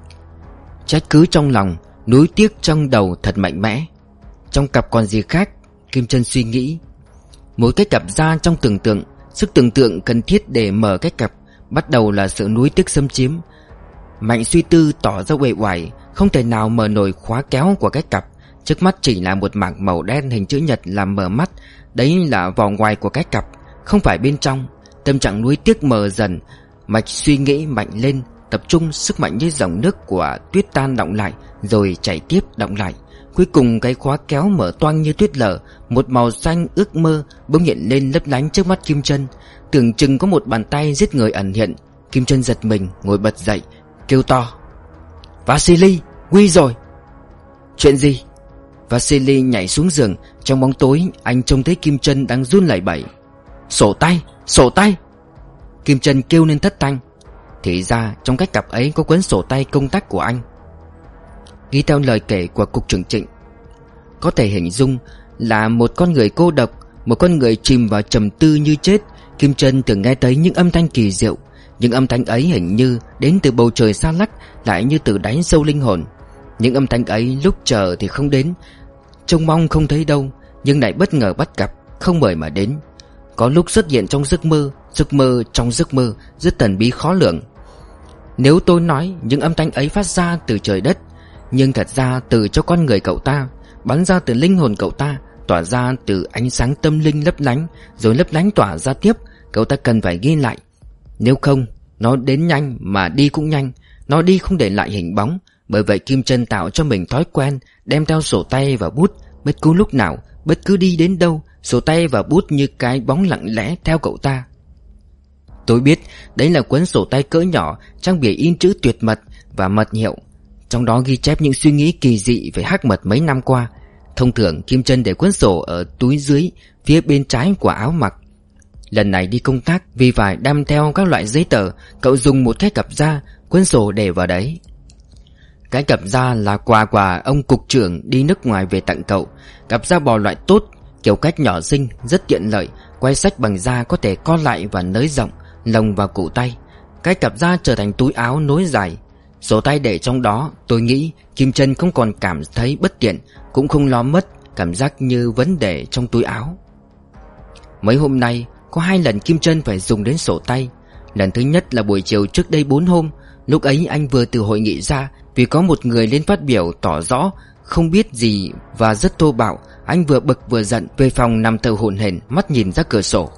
Trách cứ trong lòng, nuối tiếc trong đầu thật mạnh mẽ. Trong cặp còn gì khác? Kim Chân suy nghĩ. Mỗi cái cặp ra trong tưởng tượng. Sức tưởng tượng cần thiết để mở cái cặp. Bắt đầu là sự nuối tiếc xâm chiếm. Mạnh suy tư tỏ ra uể oải, không thể nào mở nổi khóa kéo của cái cặp. Trước mắt chỉ là một mảng màu đen hình chữ nhật làm mờ mắt. Đấy là vỏ ngoài của cái cặp, không phải bên trong. Tâm trạng nuối tiếc mờ dần. Mạch suy nghĩ mạnh lên, tập trung sức mạnh như dòng nước của tuyết tan đọng lại, rồi chảy tiếp đọng lại. Cuối cùng cái khóa kéo mở toang như tuyết lở. Một màu xanh ước mơ bỗng hiện lên lấp lánh trước mắt Kim Chân. Tưởng chừng có một bàn tay giết người ẩn hiện. Kim Chân giật mình ngồi bật dậy, kêu to: Vasily, nguy rồi! Chuyện gì? Vasily nhảy xuống giường. Trong bóng tối anh trông thấy Kim Chân đang run lẩy bẩy. Sổ tay, sổ tay! Kim Chân kêu lên thất thanh. Thì ra trong cái cặp ấy có cuốn sổ tay công tác của anh, ghi theo lời kể của cục trưởng Trịnh. Có thể hình dung là một con người cô độc, một con người chìm vào trầm tư như chết. Kim Chân từng nghe thấy những âm thanh kỳ diệu. Những âm thanh ấy hình như đến từ bầu trời xa lắc, lại như từ đáy sâu linh hồn. Những âm thanh ấy lúc chờ thì không đến, trông mong không thấy đâu, nhưng lại bất ngờ bắt gặp, không mời mà đến. Có lúc xuất hiện trong giấc mơ, giấc mơ trong giấc mơ, rất thần bí khó lường. Nếu tôi nói những âm thanh ấy phát ra từ trời đất, nhưng thật ra từ cho con người cậu ta, bắn ra từ linh hồn cậu ta, tỏa ra từ ánh sáng tâm linh lấp lánh, rồi lấp lánh tỏa ra tiếp. Cậu ta cần phải ghi lại. Nếu không, nó đến nhanh mà đi cũng nhanh. Nó đi không để lại hình bóng. Bởi vậy Kim Chân tạo cho mình thói quen đem theo sổ tay và bút. Bất cứ lúc nào, bất cứ đi đến đâu, sổ tay và bút như cái bóng lặng lẽ theo cậu ta. Tôi biết đấy là cuốn sổ tay cỡ nhỏ, trang bìa in chữ tuyệt mật và mật hiệu. Trong đó ghi chép những suy nghĩ kỳ dị về hắc mật mấy năm qua. Thông thường Kim Chân để cuốn sổ ở túi dưới, phía bên trái của áo mặc. Lần này đi công tác, vì phải đem theo các loại giấy tờ, cậu dùng một cái cặp da, cuốn sổ để vào đấy. Cái cặp da là quà quà ông cục trưởng đi nước ngoài về tặng cậu. Cặp da bò loại tốt, kiểu cách nhỏ xinh, rất tiện lợi. Quay sách bằng da có thể co lại và nới rộng, lồng vào cổ tay. Cái cặp da trở thành túi áo nối dài. Sổ tay để trong đó, tôi nghĩ Kim Chân không còn cảm thấy bất tiện, cũng không lo mất cảm giác như vấn đề trong túi áo. Mấy hôm nay có hai lần Kim Chân phải dùng đến sổ tay. Lần thứ nhất là buổi chiều trước đây bốn hôm. Lúc ấy anh vừa từ hội nghị ra, vì có một người lên phát biểu tỏ rõ không biết gì và rất thô bạo. Anh vừa bực vừa giận, về phòng nằm thở hổn hển, mắt nhìn ra cửa sổ.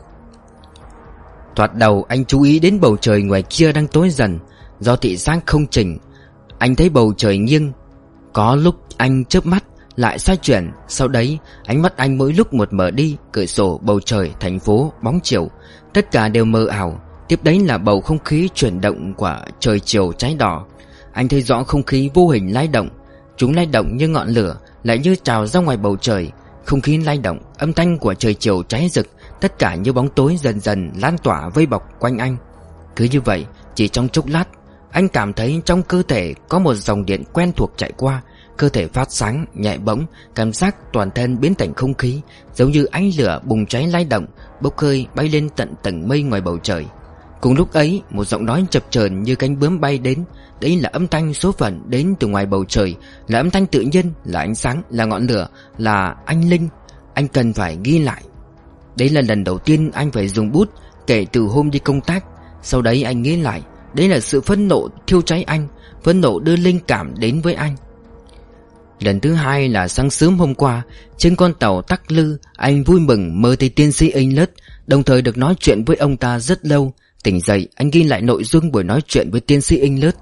Thoạt đầu anh chú ý đến bầu trời ngoài kia đang tối dần. Do thị giác không chỉnh, anh thấy bầu trời nghiêng. Có lúc anh chớp mắt lại xoay chuyển. Sau đấy ánh mắt anh mỗi lúc một mở đi. Cửa sổ, bầu trời, thành phố, bóng chiều, tất cả đều mờ ảo. Tiếp đấy là bầu không khí chuyển động của trời chiều cháy đỏ. Anh thấy rõ không khí vô hình lay động. Chúng lay động như ngọn lửa, lại như trào ra ngoài bầu trời. Không khí lay động, âm thanh của trời chiều cháy rực, tất cả như bóng tối dần dần lan tỏa vây bọc quanh anh. Cứ như vậy, chỉ trong chốc lát, anh cảm thấy trong cơ thể có một dòng điện quen thuộc chạy qua. Cơ thể phát sáng, nhẹ bỗng, cảm giác toàn thân biến thành không khí, giống như ánh lửa bùng cháy lay động, bốc hơi bay lên tận tầng mây ngoài bầu trời. Cùng lúc ấy, một giọng nói chập chờn như cánh bướm bay đến. Đấy là âm thanh số phận đến từ ngoài bầu trời, là âm thanh tự nhiên, là ánh sáng, là ngọn lửa, là anh linh. Anh cần phải ghi lại. Đấy là lần đầu tiên anh phải dùng bút kể từ hôm đi công tác. Sau đấy anh nghĩ lại, đấy là sự phẫn nộ thiêu cháy anh, phẫn nộ đưa linh cảm đến với anh. Lần thứ hai là sáng sớm hôm qua, trên con tàu Tắc Lư, anh vui mừng mơ thấy tiến sĩ English, đồng thời được nói chuyện với ông ta rất lâu. Tỉnh dậy, anh ghi lại nội dung buổi nói chuyện với tiến sĩ English.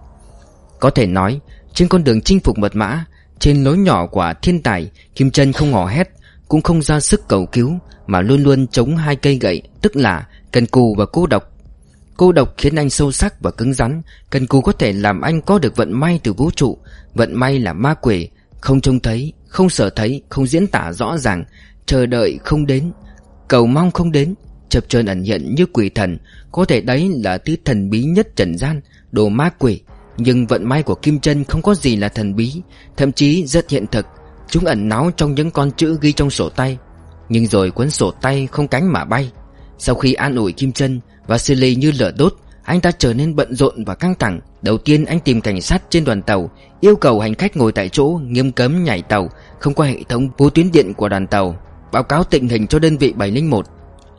Có thể nói, trên con đường chinh phục mật mã, trên lối nhỏ của thiên tài, Kim Chân không hò hét, cũng không ra sức cầu cứu, mà luôn luôn chống hai cây gậy, tức là cần cù và cô độc. Cô độc khiến anh sâu sắc và cứng rắn, cần cù có thể làm anh có được vận may từ vũ trụ. Vận may là ma quỷ, không trông thấy, không sở thấy, không diễn tả rõ ràng, chờ đợi không đến, cầu mong không đến, chập chờn ẩn hiện như quỷ thần. Có thể đấy là thứ thần bí nhất trần gian, đồ ma quỷ. Nhưng vận may của Kim Chân không có gì là thần bí, thậm chí rất hiện thực. Chúng ẩn náu trong những con chữ ghi trong sổ tay. Nhưng rồi cuốn sổ tay không cánh mà bay. Sau khi an ủi Kim Chân, Vasily như lửa đốt. Anh ta trở nên bận rộn và căng thẳng. Đầu tiên anh tìm cảnh sát trên đoàn tàu, yêu cầu hành khách ngồi tại chỗ, nghiêm cấm nhảy tàu, không qua hệ thống vô tuyến điện của đoàn tàu, báo cáo tình hình cho đơn vị bảy không một.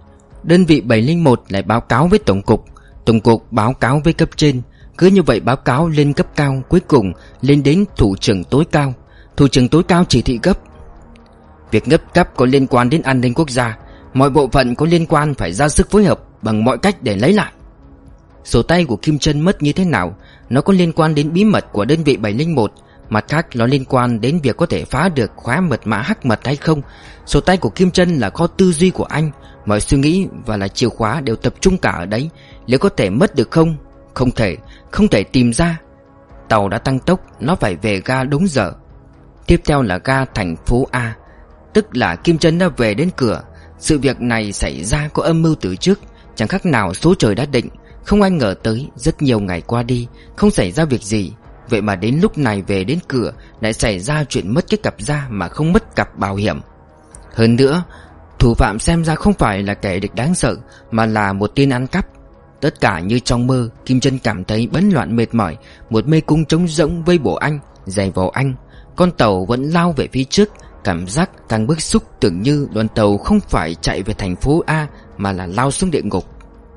Đơn vị bảy không một lại báo cáo với tổng cục, tổng cục báo cáo với cấp trên. Cứ như vậy báo cáo lên cấp cao, cuối cùng lên đến thủ trưởng tối cao. Thủ trưởng tối cao chỉ thị gấp: việc ngấp cấp có liên quan đến an ninh quốc gia, mọi bộ phận có liên quan phải ra sức phối hợp bằng mọi cách để lấy lại. Sổ tay của Kim Chân mất như thế nào? Nó có liên quan đến bí mật của đơn vị bảy không một. Mặt khác nó liên quan đến việc có thể phá được khóa mật mã hắc mật hay không. Sổ tay của Kim Chân là kho tư duy của anh, mọi suy nghĩ và là chìa khóa đều tập trung cả ở đấy. Liệu có thể mất được không? Không thể, không thể tìm ra. Tàu đã tăng tốc, nó phải về ga đúng giờ. Tiếp theo là ga thành phố A, tức là Kim Chân đã về đến cửa. Sự việc này xảy ra có âm mưu từ trước, chẳng khác nào số trời đã định. Không ai ngờ tới, rất nhiều ngày qua đi không xảy ra việc gì, vậy mà đến lúc này về đến cửa lại xảy ra chuyện mất cái cặp da mà không mất cặp bảo hiểm. Hơn nữa, thủ phạm xem ra không phải là kẻ địch đáng sợ, mà là một tên ăn cắp. Tất cả như trong mơ. Kim Chân cảm thấy bấn loạn mệt mỏi, một mê cung trống rỗng vây bổ anh, giày vò anh. Con tàu vẫn lao về phía trước, cảm giác càng bức xúc, tưởng như đoàn tàu không phải chạy về thành phố A mà là lao xuống địa ngục.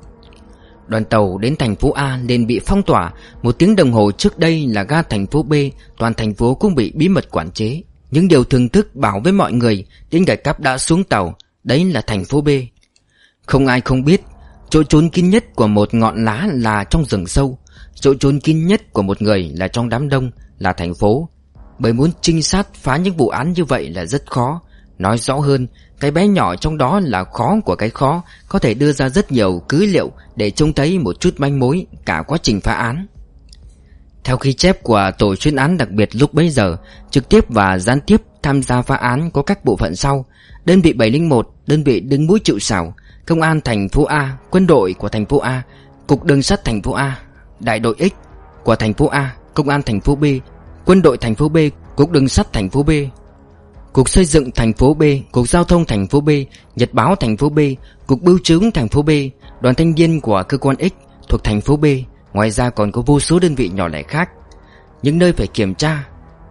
Đoàn tàu đến thành phố A liền bị phong tỏa. Một tiếng đồng hồ trước đây là ga thành phố B, toàn thành phố cũng bị bí mật quản chế. Những điều thường thức bảo với mọi người, tên gạch cắp đã xuống tàu, đấy là thành phố B. Không ai không biết, chỗ trốn kín nhất của một ngọn lá là trong rừng sâu, chỗ trốn kín nhất của một người là trong đám đông, là thành phố. Bởi muốn trinh sát phá những vụ án như vậy là rất khó. Nói rõ hơn, cái bé nhỏ trong đó là khó của cái khó, có thể đưa ra rất nhiều cứ liệu để trông thấy một chút manh mối cả quá trình phá án. Theo ghi chép của tổ chuyên án đặc biệt lúc bấy giờ, trực tiếp và gián tiếp tham gia phá án có các bộ phận sau: đơn vị bảy không một, đơn vị đứng mũi chịu sào, công an thành phố A, quân đội của thành phố A, cục đường sắt thành phố A, đại đội X của thành phố A, công an thành phố B, quân đội thành phố B, cục đường sắt thành phố B, cục xây dựng thành phố B, cục giao thông thành phố B, nhật báo thành phố B, cục bưu chính thành phố B, đoàn thanh niên của cơ quan X thuộc thành phố B. Ngoài ra còn có vô số đơn vị nhỏ lẻ khác. Những nơi phải kiểm tra: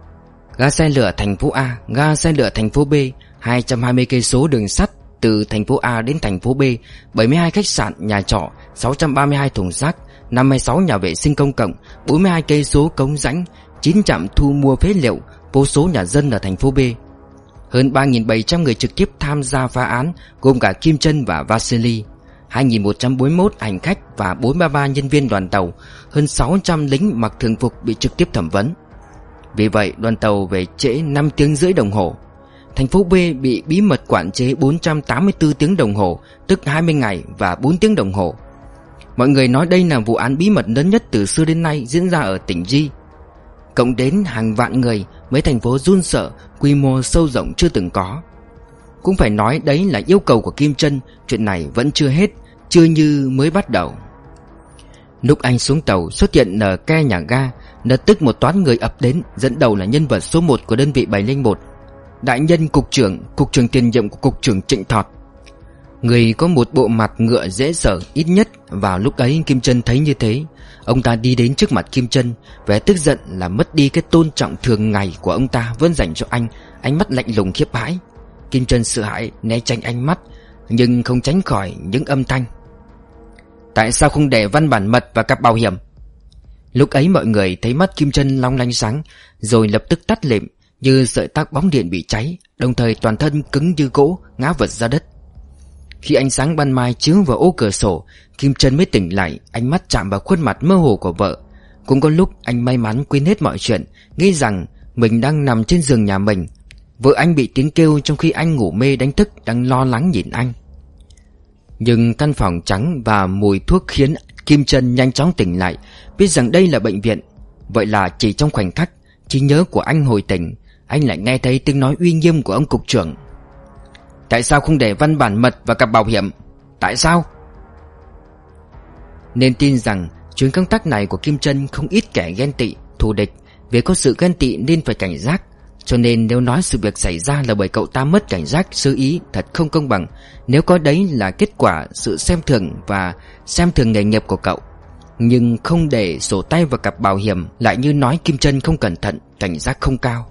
ga xe lửa thành phố A, ga xe lửa thành phố B, hai trăm hai mươi cây số đường sắt từ thành phố A đến thành phố B, bảy mươi hai khách sạn, nhà trọ, sáu trăm ba mươi hai thùng rác, năm mươi sáu nhà vệ sinh công cộng, bốn mươi hai cây số cống rãnh, chín trạm thu mua phế liệu, vô số nhà dân ở thành phố B. Hơn ba nghìn bảy trăm người trực tiếp tham gia phá án, gồm cả Kim Chân và Vasily, hai nghìn một trăm bốn mươi mốt hành khách và bốn mươi ba nhân viên đoàn tàu, hơn sáu trăm lính mặc thường phục bị trực tiếp thẩm vấn. Vì vậy đoàn tàu về trễ năm tiếng rưỡi đồng hồ. Thành phố B bị bí mật quản chế bốn trăm tám mươi tư tiếng đồng hồ, tức hai mươi ngày và bốn tiếng đồng hồ. Mọi người nói đây là vụ án bí mật lớn nhất từ xưa đến nay diễn ra ở tỉnh G. Cộng đến hàng vạn người, mấy thành phố run sợ, quy mô sâu rộng chưa từng có. Cũng phải nói đấy là yêu cầu của Kim Chân. Chuyện này vẫn chưa hết, chưa như mới bắt đầu. Lúc anh xuống tàu, xuất hiện ở ke nhà ga, lập tức một toán người ập đến, dẫn đầu là nhân vật số một của đơn vị bảy không một, đại nhân cục trưởng, cục trưởng tiền nhiệm của cục trưởng Trịnh Thọt. Người có một bộ mặt ngựa dễ sợ, ít nhất vào lúc ấy Kim Chân thấy như thế. Ông ta đi đến trước mặt Kim Chân, vẻ tức giận là mất đi cái tôn trọng thường ngày của ông ta vẫn dành cho anh, ánh mắt lạnh lùng khiếp hãi. Kim Chân sợ hãi né tránh ánh mắt, nhưng không tránh khỏi những âm thanh: tại sao không để văn bản mật và cặp bảo hiểm? Lúc ấy mọi người thấy mắt Kim Chân long lanh sáng, rồi lập tức tắt lịm. như sợi tóc bóng điện bị cháy, đồng thời toàn thân cứng như gỗ, ngã vật ra đất. Khi ánh sáng ban mai chiếu vào ô cửa sổ, Kim Trân mới tỉnh lại, ánh mắt chạm vào khuôn mặt mơ hồ của vợ. Cũng có lúc anh may mắn quên hết mọi chuyện, nghĩ rằng mình đang nằm trên giường nhà mình. Vợ anh bị tiếng kêu trong khi anh ngủ mê đánh thức, đang lo lắng nhìn anh. Nhưng căn phòng trắng và mùi thuốc khiến Kim Trân nhanh chóng tỉnh lại, biết rằng đây là bệnh viện. Vậy là chỉ trong khoảnh khắc, trí nhớ của anh hồi tỉnh, anh lại nghe thấy tiếng nói uy nghiêm của ông cục trưởng. Tại sao không để văn bản mật và cặp bảo hiểm? Tại sao? Nên tin rằng chuyến công tác này của Kim Trân không ít kẻ ghen tị, thù địch. Vì có sự ghen tị nên phải cảnh giác. Cho nên nếu nói sự việc xảy ra là bởi cậu ta mất cảnh giác, sơ ý, thật không công bằng. Nếu có đấy là kết quả sự xem thường và xem thường nghề nghiệp của cậu. Nhưng không để sổ tay vào cặp bảo hiểm lại như nói Kim Trân không cẩn thận, cảnh giác không cao.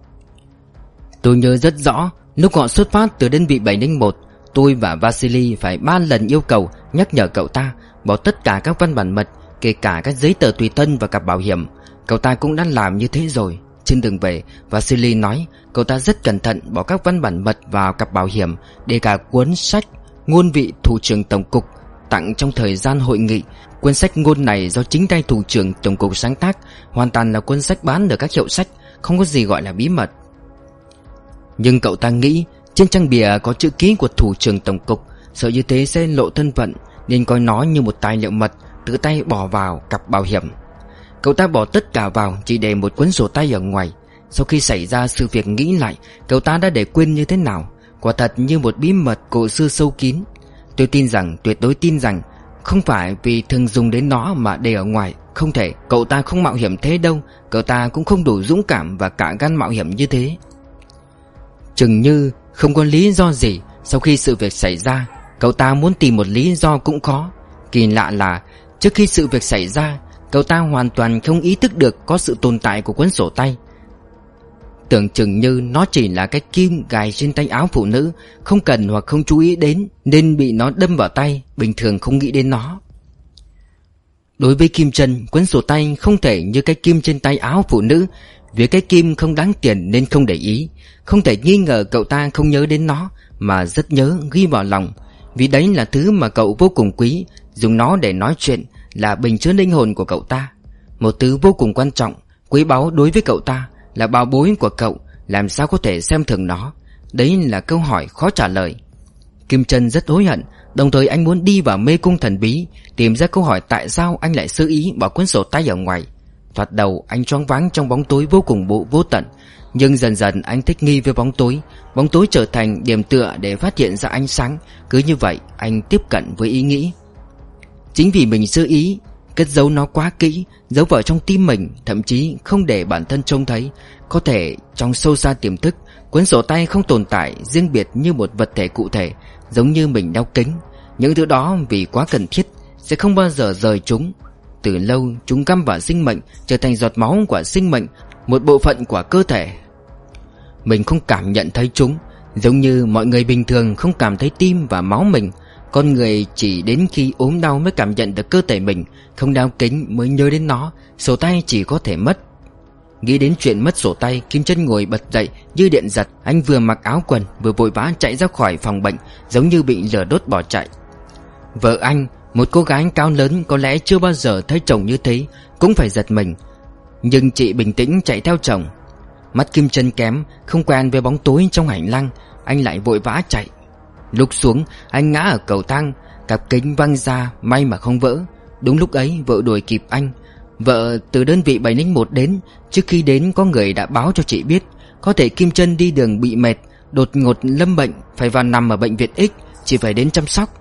Tôi nhớ rất rõ, lúc họ xuất phát từ đơn vị bảy không một, tôi và Vasily phải ba lần yêu cầu nhắc nhở cậu ta bỏ tất cả các văn bản mật, kể cả các giấy tờ tùy thân và cặp bảo hiểm. Cậu ta cũng đã làm như thế rồi. Trên đường về, Vasily nói cậu ta rất cẩn thận bỏ các văn bản mật vào cặp bảo hiểm, để cả cuốn sách ngôn vị thủ trưởng tổng cục tặng trong thời gian hội nghị. Cuốn sách ngôn này do chính tay thủ trưởng tổng cục sáng tác, hoàn toàn là cuốn sách bán ở các hiệu sách, không có gì gọi là bí mật. Nhưng cậu ta nghĩ trên trang bìa có chữ ký của thủ trưởng tổng cục, sợ như thế sẽ lộ thân phận, nên coi nó như một tài liệu mật, tự tay bỏ vào cặp bảo hiểm. Cậu ta bỏ tất cả vào, chỉ để một cuốn sổ tay ở ngoài. Sau khi xảy ra sự việc nghĩ lại, cậu ta đã để quên như thế nào. Quả thật như một bí mật cổ xưa sâu kín. Tôi tin rằng, tuyệt đối tin rằng, không phải vì thường dùng đến nó mà để ở ngoài. Không thể, cậu ta không mạo hiểm thế đâu. Cậu ta cũng không đủ dũng cảm và cả gan mạo hiểm như thế. Chừng như không có lý do gì. Sau khi sự việc xảy ra, cậu ta muốn tìm một lý do cũng khó. Kỳ lạ là trước khi sự việc xảy ra, cậu ta hoàn toàn không ý thức được có sự tồn tại của cuốn sổ tay. Tưởng chừng như nó chỉ là cái kim gài trên tay áo phụ nữ, không cần hoặc không chú ý đến, nên bị nó đâm vào tay, bình thường không nghĩ đến nó. Đối với Kim Trân, cuốn sổ tay không thể như cái kim trên tay áo phụ nữ. Vì cái kim không đáng tiền nên không để ý. Không thể nghi ngờ cậu ta không nhớ đến nó, mà rất nhớ, ghi vào lòng. Vì đấy là thứ mà cậu vô cùng quý, dùng nó để nói chuyện, là bình chứa linh hồn của cậu ta. Một thứ vô cùng quan trọng, quý báu đối với cậu ta, là bảo bối của cậu, làm sao có thể xem thường nó? Đấy là câu hỏi khó trả lời. Kim Trân rất hối hận, đồng thời anh muốn đi vào mê cung thần bí, tìm ra câu hỏi tại sao anh lại sơ ý bỏ cuốn sổ tay ở ngoài. Thoạt đầu anh choáng váng trong bóng tối vô cùng bộ vô tận, nhưng dần dần anh thích nghi với bóng tối. Bóng tối trở thành điểm tựa để phát hiện ra ánh sáng. Cứ như vậy anh tiếp cận với ý nghĩ. Chính vì mình sơ ý, cất giấu nó quá kỹ, giấu vào trong tim mình, thậm chí không để bản thân trông thấy. Có thể trong sâu xa tiềm thức, cuốn sổ tay không tồn tại riêng biệt như một vật thể cụ thể, giống như mình đeo kính. Những thứ đó vì quá cần thiết sẽ không bao giờ rời chúng. Từ lâu chúng găm vào sinh mệnh, trở thành giọt máu của sinh mệnh, một bộ phận của cơ thể. Mình không cảm nhận thấy chúng, giống như mọi người bình thường không cảm thấy tim và máu mình. Con người chỉ đến khi ốm đau mới cảm nhận được cơ thể mình, không đeo kính mới nhớ đến nó. Sổ tay chỉ có thể mất. Nghĩ đến chuyện mất sổ tay, Kim Trân ngồi bật dậy như điện giật. Anh vừa mặc áo quần vừa vội vã chạy ra khỏi phòng bệnh, giống như bị lửa đốt bỏ chạy. Vợ anh, một cô gái cao lớn, có lẽ chưa bao giờ thấy chồng như thế, cũng phải giật mình. Nhưng chị bình tĩnh chạy theo chồng. Mắt Kim Trân kém, không quen với bóng tối trong hành lang, anh lại vội vã chạy. Lúc xuống, anh ngã ở cầu thang, cặp kính văng ra, may mà không vỡ. Đúng lúc ấy vợ đuổi kịp anh. Vợ từ đơn vị bảy không một đến. Trước khi đến có người đã báo cho chị biết có thể Kim Trân đi đường bị mệt, đột ngột lâm bệnh, phải vào nằm ở bệnh viện X, chỉ phải đến chăm sóc.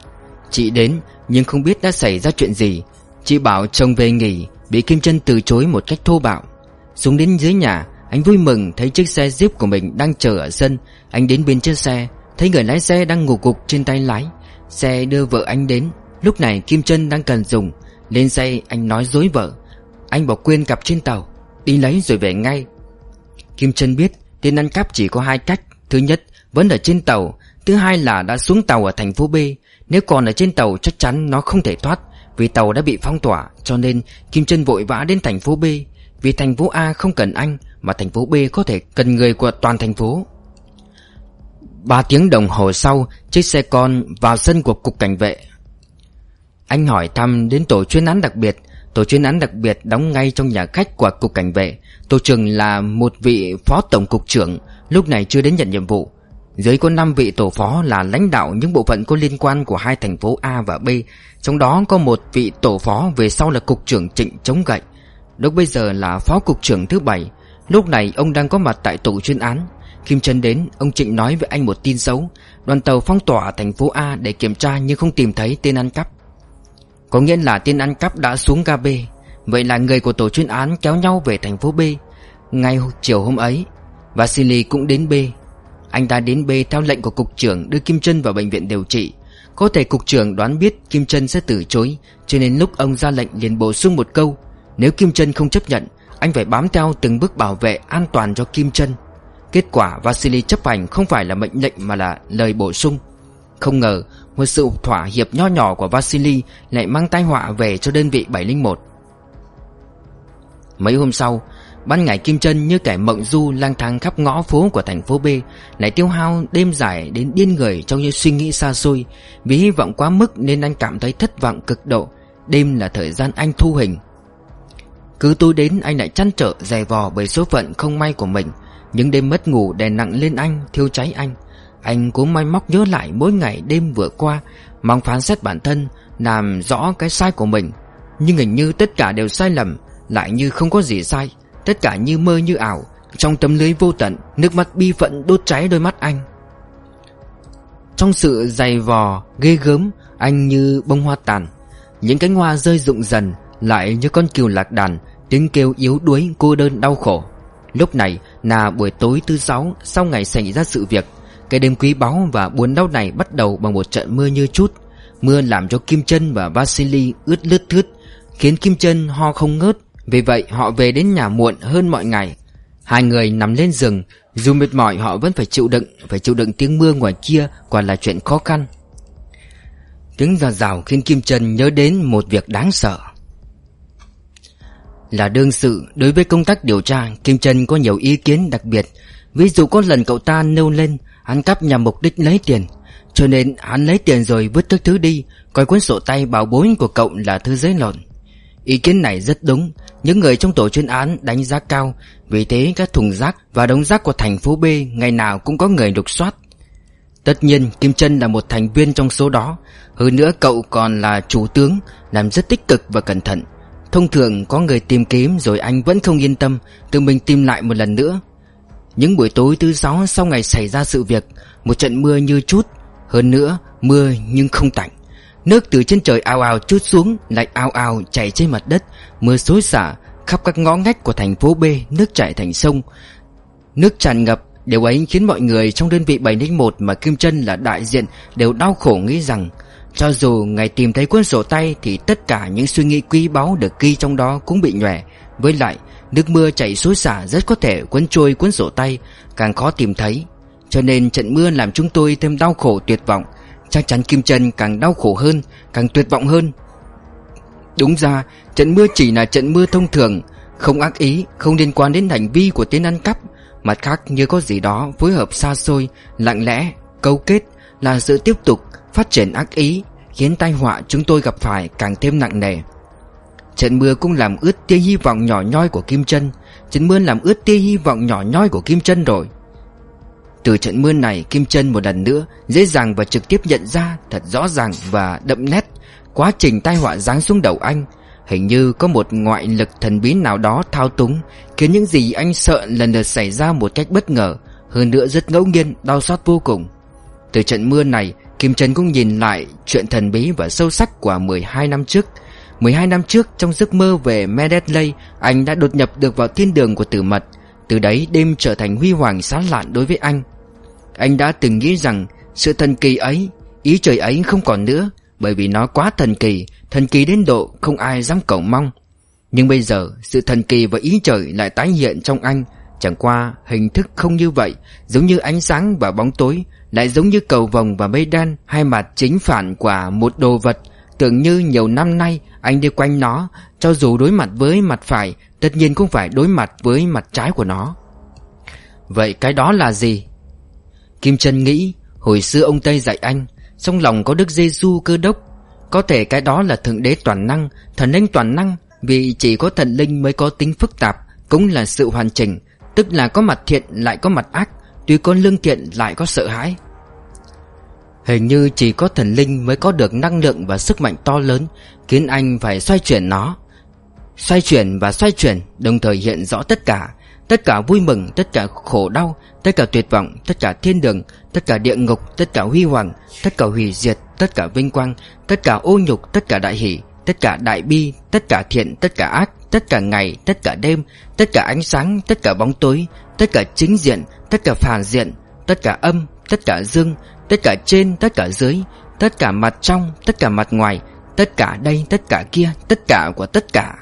Chị đến nhưng không biết đã xảy ra chuyện gì. Chị bảo chồng về nghỉ, bị Kim Trân từ chối một cách thô bạo. Xuống đến dưới nhà, anh vui mừng thấy chiếc xe Jeep của mình đang chờ ở sân. Anh đến bên chiếc xe, thấy người lái xe đang ngủ gục trên tay lái. Xe đưa vợ anh đến. Lúc này Kim Trân đang cần dùng. Lên xe anh nói dối vợ, anh bỏ quên cặp trên tàu, đi lấy rồi về ngay. Kim Trân biết tên ăn cắp chỉ có hai cách. Thứ nhất, vẫn ở trên tàu. Thứ hai là đã xuống tàu ở thành phố B. Nếu còn ở trên tàu chắc chắn nó không thể thoát, vì tàu đã bị phong tỏa. Cho nên Kim Trân vội vã đến thành phố B. Vì thành phố A không cần anh, mà thành phố B có thể cần người của toàn thành phố. Ba tiếng đồng hồ sau, chiếc xe con vào sân của cục cảnh vệ. Anh hỏi thăm đến tổ chuyên án đặc biệt. Tổ chuyên án đặc biệt đóng ngay trong nhà khách của cục cảnh vệ. Tổ trưởng là một vị phó tổng cục trưởng, lúc này chưa đến nhận nhiệm vụ. Dưới có năm vị tổ phó là lãnh đạo những bộ phận có liên quan của hai thành phố A và B. Trong đó có một vị tổ phó về sau là cục trưởng Trịnh Chống Gậy, lúc bây giờ là phó cục trưởng thứ bảy. Lúc này ông đang có mặt tại tổ chuyên án. Kim Trân đến, ông Trịnh nói với anh một tin xấu. Đoàn tàu phong tỏa thành phố A để kiểm tra nhưng không tìm thấy tên ăn cắp. Có nghĩa là tên ăn cắp đã xuống ga B. Vậy là người của tổ chuyên án kéo nhau về thành phố B. Ngay chiều hôm ấy, Vasily cũng đến B. Anh ta đến B theo lệnh của cục trưởng đưa Kim Trân vào bệnh viện điều trị. Có thể cục trưởng đoán biết Kim Trân sẽ từ chối, cho nên lúc ông ra lệnh liền bổ sung một câu: nếu Kim Trân không chấp nhận, anh phải bám theo từng bước bảo vệ an toàn cho Kim Trân. Kết quả Vasily chấp hành không phải là mệnh lệnh mà là lời bổ sung. Không ngờ một sự thỏa hiệp nho nhỏ của Vasily lại mang tai họa về cho đơn vị bảy không một. Mấy hôm sau, ban ngày Kim Trân như kẻ mộng du lang thang khắp ngõ phố của thành phố B, lại tiêu hao đêm dài đến điên người trong những suy nghĩ xa xôi. Vì hy vọng quá mức nên anh cảm thấy thất vọng cực độ. Đêm là thời gian anh thu hình. Cứ tối đến anh lại trăn trở dày vò bởi số phận không may của mình. Những đêm mất ngủ đè nặng lên anh, thiêu cháy anh. Anh cố may móc nhớ lại mỗi ngày đêm vừa qua, mong phán xét bản thân, làm rõ cái sai của mình. Nhưng hình như tất cả đều sai lầm, lại như không có gì sai. Tất cả như mơ như ảo. Trong tấm lưới vô tận, nước mắt bi phận đốt cháy đôi mắt anh. Trong sự dày vò, ghê gớm, anh như bông hoa tàn. Những cánh hoa rơi rụng dần, lại như con cừu lạc đàn, tiếng kêu yếu đuối, cô đơn đau khổ. Lúc này là buổi tối thứ sáu sau ngày xảy ra sự việc. Cái đêm quý báu và buồn đau này bắt đầu bằng một trận mưa như trút. Mưa làm cho Kim Trân và Vasily ướt lướt thướt, khiến Kim Trân ho không ngớt. Vì vậy họ về đến nhà muộn hơn mọi ngày. Hai người nằm lên giường. Dù mệt mỏi họ vẫn phải chịu đựng. Phải chịu đựng tiếng mưa ngoài kia quả là chuyện khó khăn. Tiếng rào rào khiến Kim Trân nhớ đến một việc đáng sợ. Là đương sự, đối với công tác điều tra, Kim Trân có nhiều ý kiến đặc biệt. Ví dụ có lần cậu ta nêu lên ăn cắp nhằm mục đích lấy tiền, cho nên hắn lấy tiền rồi vứt các thứ đi, coi cuốn sổ tay bảo bối của cậu là thứ giấy lộn. Ý kiến này rất đúng. Những người trong tổ chuyên án đánh giá cao. Vì thế các thùng rác và đống rác của thành phố B ngày nào cũng có người lục soát. Tất nhiên Kim Trân là một thành viên trong số đó. Hơn nữa cậu còn là chủ tướng, làm rất tích cực và cẩn thận. Thông thường có người tìm kiếm rồi anh vẫn không yên tâm, tự mình tìm lại một lần nữa. Những buổi tối thứ sáu sau ngày xảy ra sự việc, một trận mưa như trút. Hơn nữa mưa nhưng không tạnh. Nước từ trên trời ào ào trút xuống, lại ào ào chảy trên mặt đất. Mưa xối xả khắp các ngõ ngách của thành phố B, nước chảy thành sông, nước tràn ngập. Điều ấy khiến mọi người trong đơn vị bảy không một mà Kim Trân là đại diện đều đau khổ, nghĩ rằng cho dù ngày tìm thấy cuốn sổ tay thì tất cả những suy nghĩ quý báu được ghi trong đó cũng bị nhòe. Với lại nước mưa chảy xối xả rất có thể cuốn trôi cuốn sổ tay, càng khó tìm thấy. Cho nên trận mưa làm chúng tôi thêm đau khổ tuyệt vọng. Chắc chắn Kim Trân càng đau khổ hơn, càng tuyệt vọng hơn. Đúng ra trận mưa chỉ là trận mưa thông thường, không ác ý, không liên quan đến hành vi của tên ăn cắp. Mặt khác như có gì đó phối hợp xa xôi, lặng lẽ, câu kết, là sự tiếp tục phát triển ác ý, khiến tai họa chúng tôi gặp phải càng thêm nặng nề. Trận mưa cũng làm ướt tia hy vọng nhỏ nhoi của Kim Trân. Trận mưa làm ướt tia hy vọng nhỏ nhoi của Kim Trân rồi. Từ trận mưa này, Kim Trân một lần nữa dễ dàng và trực tiếp nhận ra thật rõ ràng và đậm nét quá trình tai họa giáng xuống đầu anh. Hình như có một ngoại lực thần bí nào đó thao túng, khiến những gì anh sợ lần lượt xảy ra một cách bất ngờ, hơn nữa rất ngẫu nhiên, đau xót vô cùng. Từ trận mưa này, Kim Trân cũng nhìn lại chuyện thần bí và sâu sắc của mười hai năm trước. mười hai năm trước, trong giấc mơ về Medley, anh đã đột nhập được vào thiên đường của Tử Mật. Từ đấy đêm trở thành huy hoàng sáng lạn đối với anh. Anh đã từng nghĩ rằng sự thần kỳ ấy, ý trời ấy không còn nữa, bởi vì nó quá thần kỳ, thần kỳ đến độ không ai dám cầu mong. Nhưng bây giờ sự thần kỳ và ý trời lại tái hiện trong anh, chẳng qua hình thức không như vậy, giống như ánh sáng và bóng tối, lại giống như cầu vồng và mây đen, hai mặt chính phản của một đồ vật. Tưởng như nhiều năm nay anh đi quanh nó, cho dù đối mặt với mặt phải, tất nhiên cũng phải đối mặt với mặt trái của nó. Vậy cái đó là gì? Kim Chân nghĩ, hồi xưa ông Tây dạy anh, trong lòng có Đức Giê-xu Cơ Đốc. Có thể cái đó là Thượng Đế toàn năng, thần linh toàn năng. Vì chỉ có thần linh mới có tính phức tạp, cũng là sự hoàn chỉnh, tức là có mặt thiện lại có mặt ác, tuy có lương thiện lại có sợ hãi. Hình như chỉ có thần linh mới có được năng lượng và sức mạnh to lớn, khiến anh phải xoay chuyển nó. Xoay chuyển và xoay chuyển, đồng thời hiện rõ tất cả. Tất cả vui mừng, tất cả khổ đau, tất cả tuyệt vọng, tất cả thiên đường, tất cả địa ngục, tất cả huy hoàng, tất cả hủy diệt, tất cả vinh quang, tất cả ô nhục, tất cả đại hỷ, tất cả đại bi, tất cả thiện, tất cả ác, tất cả ngày, tất cả đêm, tất cả ánh sáng, tất cả bóng tối, tất cả chính diện, tất cả phản diện, tất cả âm, tất cả dương, tất cả trên, tất cả dưới, tất cả mặt trong, tất cả mặt ngoài, tất cả đây, tất cả kia, tất cả của tất cả.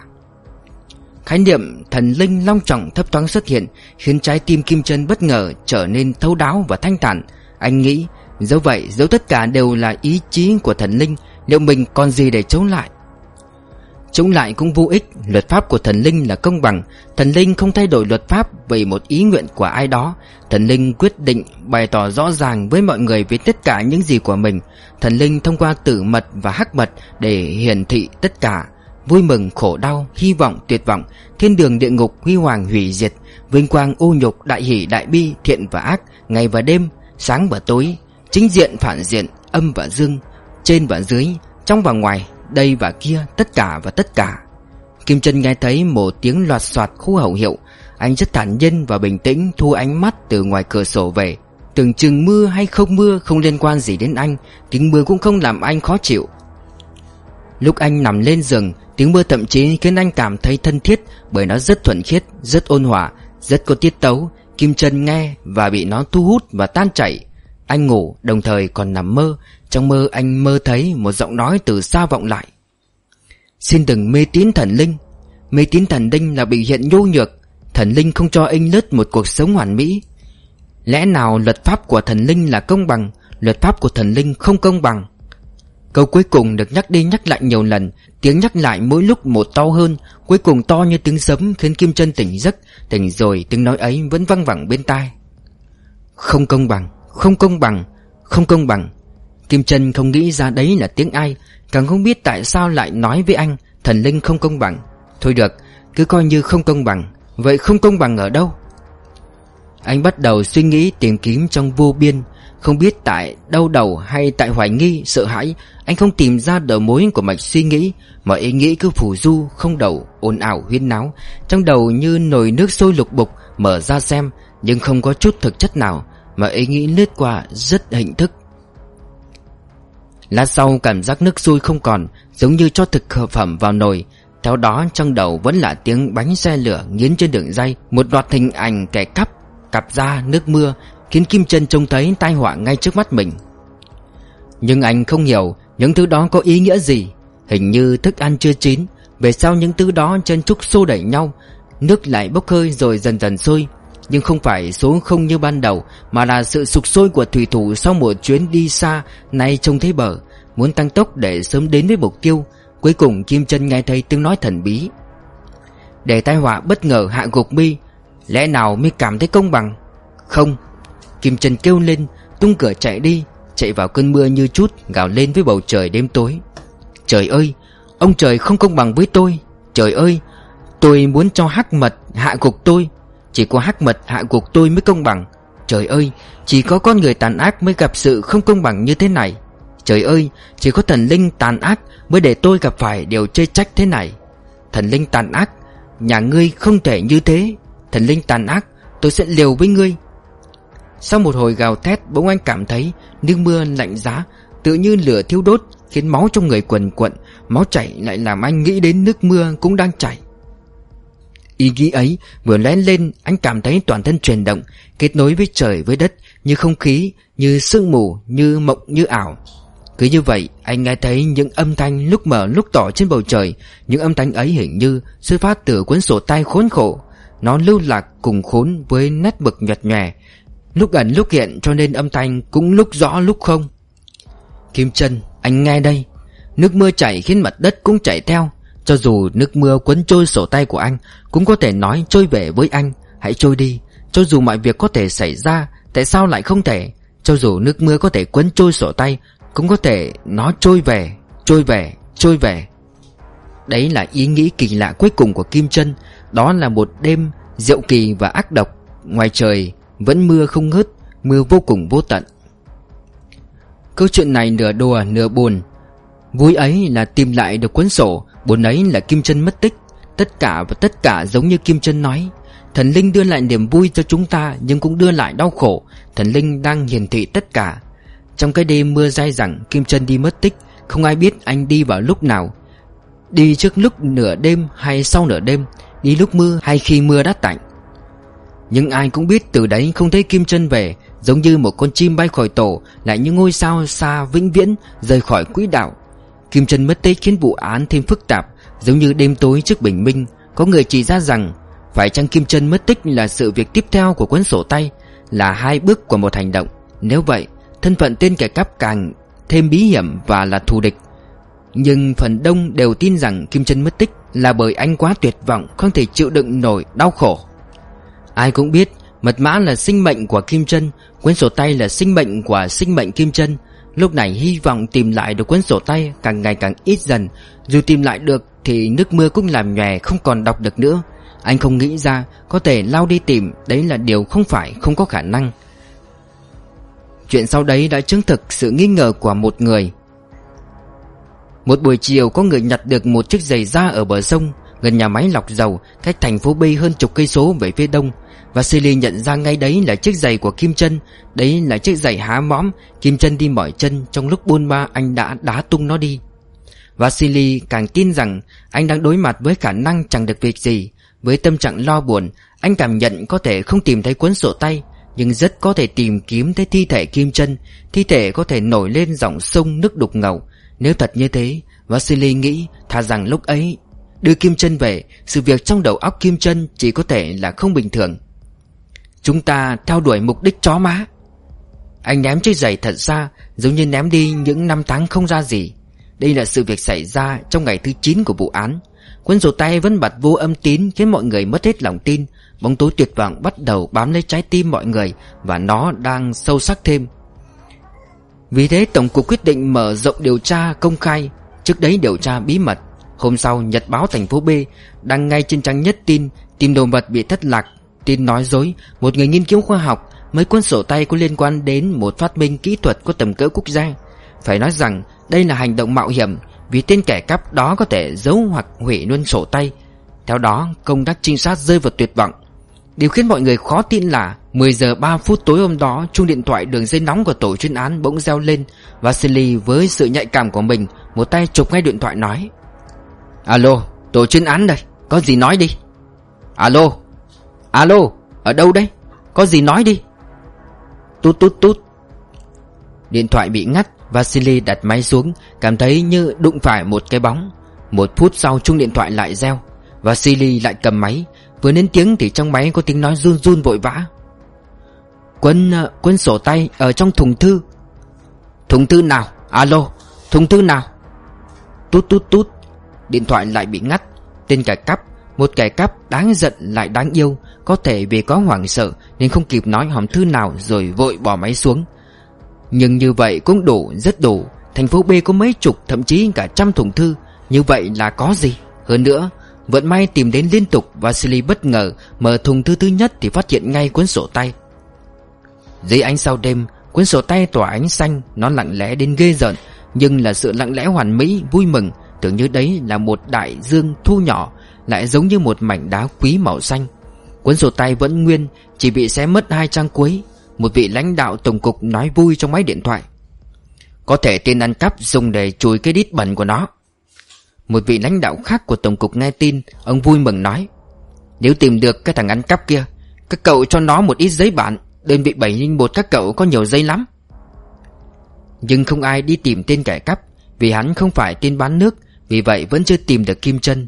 Khái niệm thần linh long trọng thấp thoáng xuất hiện, khiến trái tim Kim Chân bất ngờ trở nên thấu đáo và thanh thản. Anh nghĩ, dẫu vậy, dẫu tất cả đều là ý chí của thần linh, liệu mình còn gì để chống lại? Chống lại cũng vô ích. Luật pháp của thần linh là công bằng. Thần linh không thay đổi luật pháp vì một ý nguyện của ai đó. Thần linh quyết định bày tỏ rõ ràng với mọi người về tất cả những gì của mình. Thần linh thông qua tử mật và hắc mật để hiển thị tất cả: vui mừng, khổ đau, hy vọng, tuyệt vọng, thiên đường, địa ngục, huy hoàng, hủy diệt, vinh quang, ô nhục, đại hỷ, đại bi, thiện và ác, ngày và đêm, sáng và tối, chính diện, phản diện, âm và dương, trên và dưới, trong và ngoài, đây và kia, tất cả và tất cả. Kim Chân nghe thấy một tiếng loạt soạt khu khẩu hiệu. Anh rất thản nhiên và bình tĩnh thu ánh mắt từ ngoài cửa sổ về. Tưởng chừng mưa hay không mưa không liên quan gì đến anh, tiếng mưa cũng không làm anh khó chịu. Lúc anh nằm lên giường, tiếng mưa thậm chí khiến anh cảm thấy thân thiết, bởi nó rất thuần khiết, rất ôn hòa, rất có tiết tấu. Kim Chân nghe và bị nó thu hút và tan chảy. Anh ngủ đồng thời còn nằm mơ. Trong mơ anh mơ thấy một giọng nói từ xa vọng lại: xin đừng mê tín thần linh. Mê tín thần linh là biểu hiện nhu nhược. Thần linh không cho anh lết một cuộc sống hoàn mỹ. Lẽ nào luật pháp của thần linh là công bằng? Luật pháp của thần linh không công bằng. Câu cuối cùng được nhắc đi nhắc lại nhiều lần. Tiếng nhắc lại mỗi lúc một to hơn, cuối cùng to như tiếng sấm, khiến Kim Chân tỉnh giấc. Tỉnh rồi tiếng nói ấy vẫn văng vẳng bên tai: không công bằng, không công bằng, không công bằng. Kim Chân không nghĩ ra đấy là tiếng ai, càng không biết tại sao lại nói với anh thần linh không công bằng. Thôi được, cứ coi như không công bằng. Vậy không công bằng ở đâu? Anh bắt đầu suy nghĩ tìm kiếm trong vô biên. Không biết tại đau đầu hay tại hoài nghi, sợ hãi, anh không tìm ra đầu mối của mạch suy nghĩ. Mọi ý nghĩ cứ phù du, không đầu, ồn ào huyên náo. Trong đầu như nồi nước sôi lục bục, mở ra xem, nhưng không có chút thực chất nào. Mà ý nghĩ lướt qua rất hình thức. Lát sau cảm giác nước sôi không còn, giống như cho thực phẩm vào nồi. Theo đó trong đầu vẫn là tiếng bánh xe lửa nghiến trên đường ray. Một loạt hình ảnh kẻ cắp, cặp da, nước mưa, khiến Kim Chân trông thấy tai họa ngay trước mắt mình. Nhưng anh không hiểu những thứ đó có ý nghĩa gì. Hình như thức ăn chưa chín. Về sau những thứ đó chen chúc xô đẩy nhau, nước lại bốc hơi rồi dần dần sôi. Nhưng không phải số không như ban đầu, mà là sự sục sôi của thủy thủ sau một chuyến đi xa, nay trông thấy bờ, muốn tăng tốc để sớm đến với mục tiêu. Cuối cùng Kim Chân nghe thấy tiếng nói thần bí: để tai họa bất ngờ hạ gục mi, lẽ nào mi cảm thấy công bằng? Không. Kim Chân kêu lên, tung cửa chạy đi, chạy vào cơn mưa như chút, gào lên với bầu trời đêm tối: trời ơi, ông trời không công bằng với tôi. Trời ơi, tôi muốn cho hắc mật hạ gục tôi. Chỉ có hắc mật hạ gục tôi mới công bằng. Trời ơi, chỉ có con người tàn ác mới gặp sự không công bằng như thế này. Trời ơi, chỉ có thần linh tàn ác mới để tôi gặp phải điều chê trách thế này. Thần linh tàn ác, nhà ngươi không thể như thế. Thần linh tàn ác, tôi sẽ liều với ngươi. Sau một hồi gào thét, bỗng anh cảm thấy nước mưa lạnh giá, tự như lửa thiêu đốt, khiến máu trong người quần quận. Máu chảy lại làm anh nghĩ đến nước mưa cũng đang chảy. Ý nghĩ ấy vừa lóe lên, anh cảm thấy toàn thân chuyển động, kết nối với trời với đất, như không khí, như sương mù, như mộng như ảo. Cứ như vậy anh nghe thấy những âm thanh lúc mờ lúc tỏ trên bầu trời. Những âm thanh ấy hình như xuất phát từ cuốn sổ tay khốn khổ. Nó lưu lạc cùng khốn với nét bực nhợt nhòe, lúc ẩn lúc hiện, cho nên âm thanh cũng lúc rõ lúc không. Kim Chân, anh nghe đây. Nước mưa chảy khiến mặt đất cũng chảy theo. Cho dù nước mưa cuốn trôi sổ tay của anh, cũng có thể nói trôi về với anh: hãy trôi đi. Cho dù mọi việc có thể xảy ra, tại sao lại không thể? Cho dù nước mưa có thể cuốn trôi sổ tay, cũng có thể nó trôi về, trôi về, trôi về. Đấy là ý nghĩ kỳ lạ cuối cùng của Kim Chân. Đó là một đêm diệu kỳ và ác độc. Ngoài trời vẫn mưa không ngớt, mưa vô cùng vô tận. Câu chuyện này nửa đùa nửa buồn. Vui ấy là tìm lại được cuốn sổ, buồn ấy là Kim Chân mất tích. Tất cả và tất cả giống như Kim Chân nói. Thần linh đưa lại niềm vui cho chúng ta, nhưng cũng đưa lại đau khổ. Thần linh đang hiển thị tất cả. Trong cái đêm mưa dai dẳng, Kim Chân đi mất tích. Không ai biết anh đi vào lúc nào. Đi trước lúc nửa đêm hay sau nửa đêm, đi lúc mưa hay khi mưa đã tạnh. Nhưng ai cũng biết từ đấy không thấy Kim Chân về. Giống như một con chim bay khỏi tổ, lại như ngôi sao xa vĩnh viễn rời khỏi quỹ đạo. Kim Chân mất tích khiến vụ án thêm phức tạp. Giống như đêm tối trước bình minh, có người chỉ ra rằng phải chăng Kim Chân mất tích là sự việc tiếp theo của cuốn sổ tay, là hai bước của một hành động. Nếu vậy, thân phận tên kẻ cắp càng thêm bí hiểm và là thù địch. Nhưng phần đông đều tin rằng Kim Chân mất tích là bởi anh quá tuyệt vọng, không thể chịu đựng nổi đau khổ. Ai cũng biết mật mã là sinh mệnh của Kim Chân, cuốn sổ tay là sinh mệnh của sinh mệnh Kim Chân. Lúc này hy vọng tìm lại được cuốn sổ tay càng ngày càng ít dần. Dù tìm lại được thì nước mưa cũng làm nhòe, không còn đọc được nữa. Anh không nghĩ ra có thể lao đi tìm, đấy là điều không phải không có khả năng. Chuyện sau đấy đã chứng thực sự nghi ngờ của một người. Một buổi chiều có người nhặt được một chiếc giày da ở bờ sông, gần nhà máy lọc dầu, cách thành phố B hơn chục cây số về phía đông. Vasily nhận ra ngay đấy là chiếc giày của Kim Chân. Đấy là chiếc giày há mõm. Kim Chân đi mỏi chân, trong lúc buôn ba anh đã đá tung nó đi. Vasily càng tin rằng anh đang đối mặt với khả năng chẳng được việc gì. Với tâm trạng lo buồn, anh cảm nhận có thể không tìm thấy cuốn sổ tay, nhưng rất có thể tìm kiếm thấy thi thể Kim Chân. Thi thể có thể nổi lên dòng sông nước đục ngầu. Nếu thật như thế, Vasily nghĩ thà rằng lúc ấy đưa Kim Chân về, sự việc trong đầu óc Kim Chân chỉ có thể là không bình thường. Chúng ta theo đuổi mục đích chó má. Anh ném chiếc giày thật xa, giống như ném đi những năm tháng không ra gì. Đây là sự việc xảy ra trong ngày thứ chín của vụ án. Cuốn sổ tay vẫn bật vô âm tín, khiến mọi người mất hết lòng tin. Bóng tối tuyệt vọng bắt đầu bám lấy trái tim mọi người, và nó đang sâu sắc thêm. Vì thế Tổng cục quyết định mở rộng điều tra công khai. Trước đấy điều tra bí mật. Hôm sau, Nhật báo thành phố B đăng ngay trên trang nhất tin tìm đồ vật bị thất lạc. Tin nói dối một người nghiên cứu khoa học, mấy cuốn sổ tay có liên quan đến một phát minh kỹ thuật có tầm cỡ quốc gia. Phải nói rằng đây là hành động mạo hiểm, vì tên kẻ cắp đó có thể giấu hoặc hủy luôn sổ tay. Theo đó, công tác trinh sát rơi vào tuyệt vọng. Điều khiến mọi người khó tin là mười giờ ba phút tối hôm đó, chuông điện thoại đường dây nóng của tổ chuyên án bỗng reo lên. Vasily với sự nhạy cảm của mình, một tay chụp ngay điện thoại nói: Alo, tổ chuyên án đây, có gì nói đi. Alo, alo, ở đâu đấy, có gì nói đi. Tút tút tút. Điện thoại bị ngắt. Vasily đặt máy xuống, cảm thấy như đụng phải một cái bóng. Một phút sau chuông điện thoại lại reo. Vasily lại cầm máy. Vừa đến tiếng thì trong máy có tiếng nói run run vội vã: Quân, uh, quân sổ tay ở trong thùng thư. Thùng thư nào? Alo, thùng thư nào? Tút tút tút. Điện thoại lại bị ngắt. Tên kẻ cắp, một kẻ cắp đáng giận lại đáng yêu, có thể vì có hoảng sợ nên không kịp nói hòm thư nào rồi vội bỏ máy xuống. Nhưng như vậy cũng đủ, rất đủ. Thành phố B có mấy chục, thậm chí cả trăm thùng thư. Như vậy là có gì? Hơn nữa, vận may tìm đến liên tục. Vasily bất ngờ mở thùng thư thứ nhất thì phát hiện ngay cuốn sổ tay. Dưới ánh sao đêm, cuốn sổ tay tỏa ánh xanh. Nó lặng lẽ đến ghê rợn, nhưng là sự lặng lẽ hoàn mỹ, vui mừng. Tưởng như đấy là một đại dương thu nhỏ, lại giống như một mảnh đá quý màu xanh. Cuốn sổ tay vẫn nguyên, chỉ bị xé mất hai trang cuối. Một vị lãnh đạo tổng cục nói vui trong máy điện thoại: Có thể tên ăn cắp dùng để chùi cái đít bẩn của nó. Một vị lãnh đạo khác của tổng cục nghe tin, ông vui mừng nói: Nếu tìm được cái thằng ăn cắp kia, các cậu cho nó một ít giấy bản. Đơn vị bảy linh một các cậu có nhiều giấy lắm. Nhưng không ai đi tìm tên kẻ cắp, vì hắn không phải tên bán nước. Vì vậy vẫn chưa tìm được Kim Chân.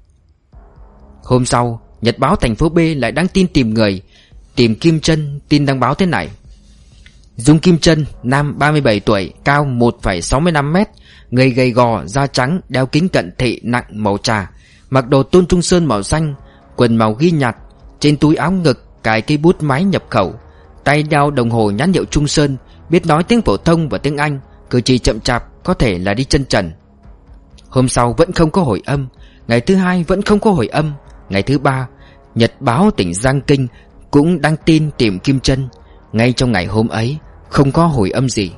Hôm sau, Nhật báo thành phố B lại đăng tin tìm người, tìm Kim Chân. Tin đăng báo thế này: Dung Kim Trân, nam ba mươi bảy tuổi, cao một phẩy sáu mươi lăm mét, người gầy gò, da trắng, đeo kính cận thị nặng màu trà, mặc đồ Tôn Trung Sơn màu xanh, quần màu ghi nhạt, trên túi áo ngực cài cây bút máy nhập khẩu, tay đeo đồng hồ nhãn hiệu Trung Sơn, biết nói tiếng phổ thông và tiếng Anh, cử chỉ chậm chạp, có thể là đi chân trần. Hôm sau vẫn không có hồi âm, ngày thứ hai vẫn không có hồi âm, ngày thứ ba, nhật báo tỉnh Giang Kinh cũng đăng tin tìm Kim Trân. Ngay trong ngày hôm ấy, không có hồi âm gì.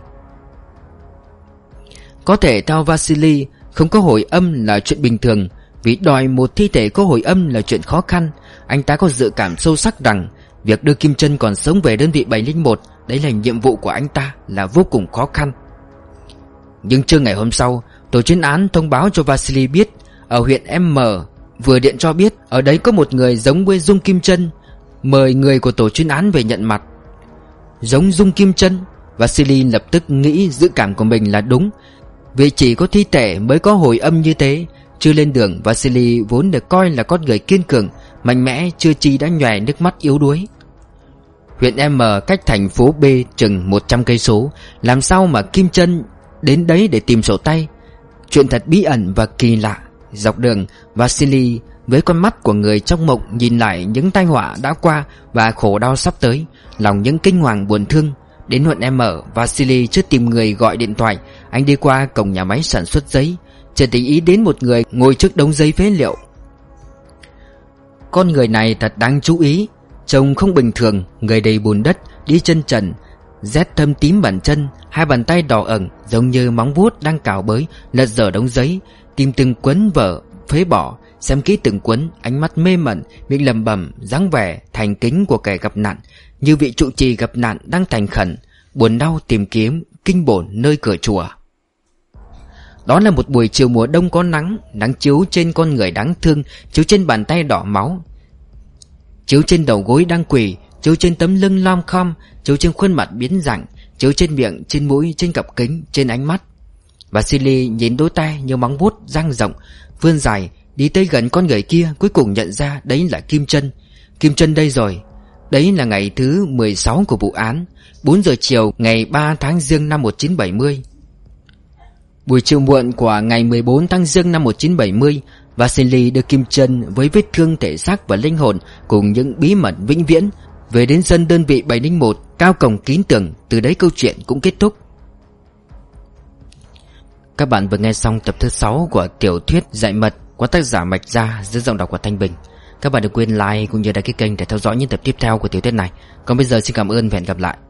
Có thể theo Vasily, không có hồi âm là chuyện bình thường, vì đòi một thi thể có hồi âm là chuyện khó khăn. Anh ta có dự cảm sâu sắc rằng việc đưa Kim Trân còn sống về đơn vị bảy không một, đấy là nhiệm vụ của anh ta, là vô cùng khó khăn. Nhưng trưa ngày hôm sau, tổ chuyên án thông báo cho Vasily biết ở huyện M vừa điện cho biết ở đấy có một người giống với Dung Kim Trân, mời người của tổ chuyên án về nhận mặt. Giống Dung Kim Trân, Vasily lập tức nghĩ dự cảm của mình là đúng, vì chỉ có thi thể mới có hồi âm như thế. Chưa lên đường, Vasily vốn được coi là con người kiên cường, mạnh mẽ, chưa chi đã nhòe nước mắt yếu đuối. Huyện M cách thành phố B chừng một trăm cây số, làm sao mà Kim Trân đến đấy để tìm sổ tay? Chuyện thật bí ẩn và kỳ lạ. Dọc đường, Vasily với con mắt của người trong mộng nhìn lại những tai họa đã qua và khổ đau sắp tới, lòng những kinh hoàng buồn thương. Đến huyện M, Vasily chưa tìm người gọi điện thoại, anh đi qua cổng nhà máy sản xuất giấy, chợt để ý đến một người ngồi trước đống giấy phế liệu. Con người này thật đáng chú ý, trông không bình thường, người đầy bùn đất, đi chân trần, rét thâm tím bàn chân, hai bàn tay đỏ ửng giống như móng vuốt đang cào bới lật dở đống giấy, tìm từng cuốn vở phế bỏ, xem kỹ từng cuốn, ánh mắt mê mẩn, miệng lẩm bẩm, dáng vẻ thành kính của kẻ gặp nạn, như vị trụ trì gặp nạn đang thành khẩn, buồn đau tìm kiếm kinh bổn nơi cửa chùa. Đó là một buổi chiều mùa đông có nắng, nắng chiếu trên con người đáng thương, chiếu trên bàn tay đỏ máu, chiếu trên đầu gối đang quỳ, chiếu trên tấm lưng lom khom, chiếu trên khuôn mặt biến dạng, chiếu trên miệng, trên mũi, trên cặp kính, trên ánh mắt. Vasily nhìn đôi tay như móng vuốt dang rộng, vươn dài, đi tới gần con người kia, cuối cùng nhận ra đấy là Kim Trân. Kim Trân đây rồi. Đấy là ngày thứ mười sáu của vụ án, bốn giờ chiều ngày ba tháng Giêng năm một nghìn chín trăm bảy mươi. Buổi chiều muộn của ngày mười bốn tháng Giêng năm một nghìn chín trăm bảy mươi, Vasily đưa Kim Trân với vết thương thể xác và linh hồn cùng những bí mật vĩnh viễn về đến sân đơn vị bảy không một, cao cổng kín tường. Từ đấy câu chuyện cũng kết thúc. Các bạn vừa nghe xong tập thứ sáu của tiểu thuyết Dạy Mật của tác giả Mạch Gia dưới giọng đọc của Thanh Bình. Các bạn đừng quên like cũng như đăng ký kênh để theo dõi những tập tiếp theo của tiểu thuyết này. Còn bây giờ xin cảm ơn và hẹn gặp lại.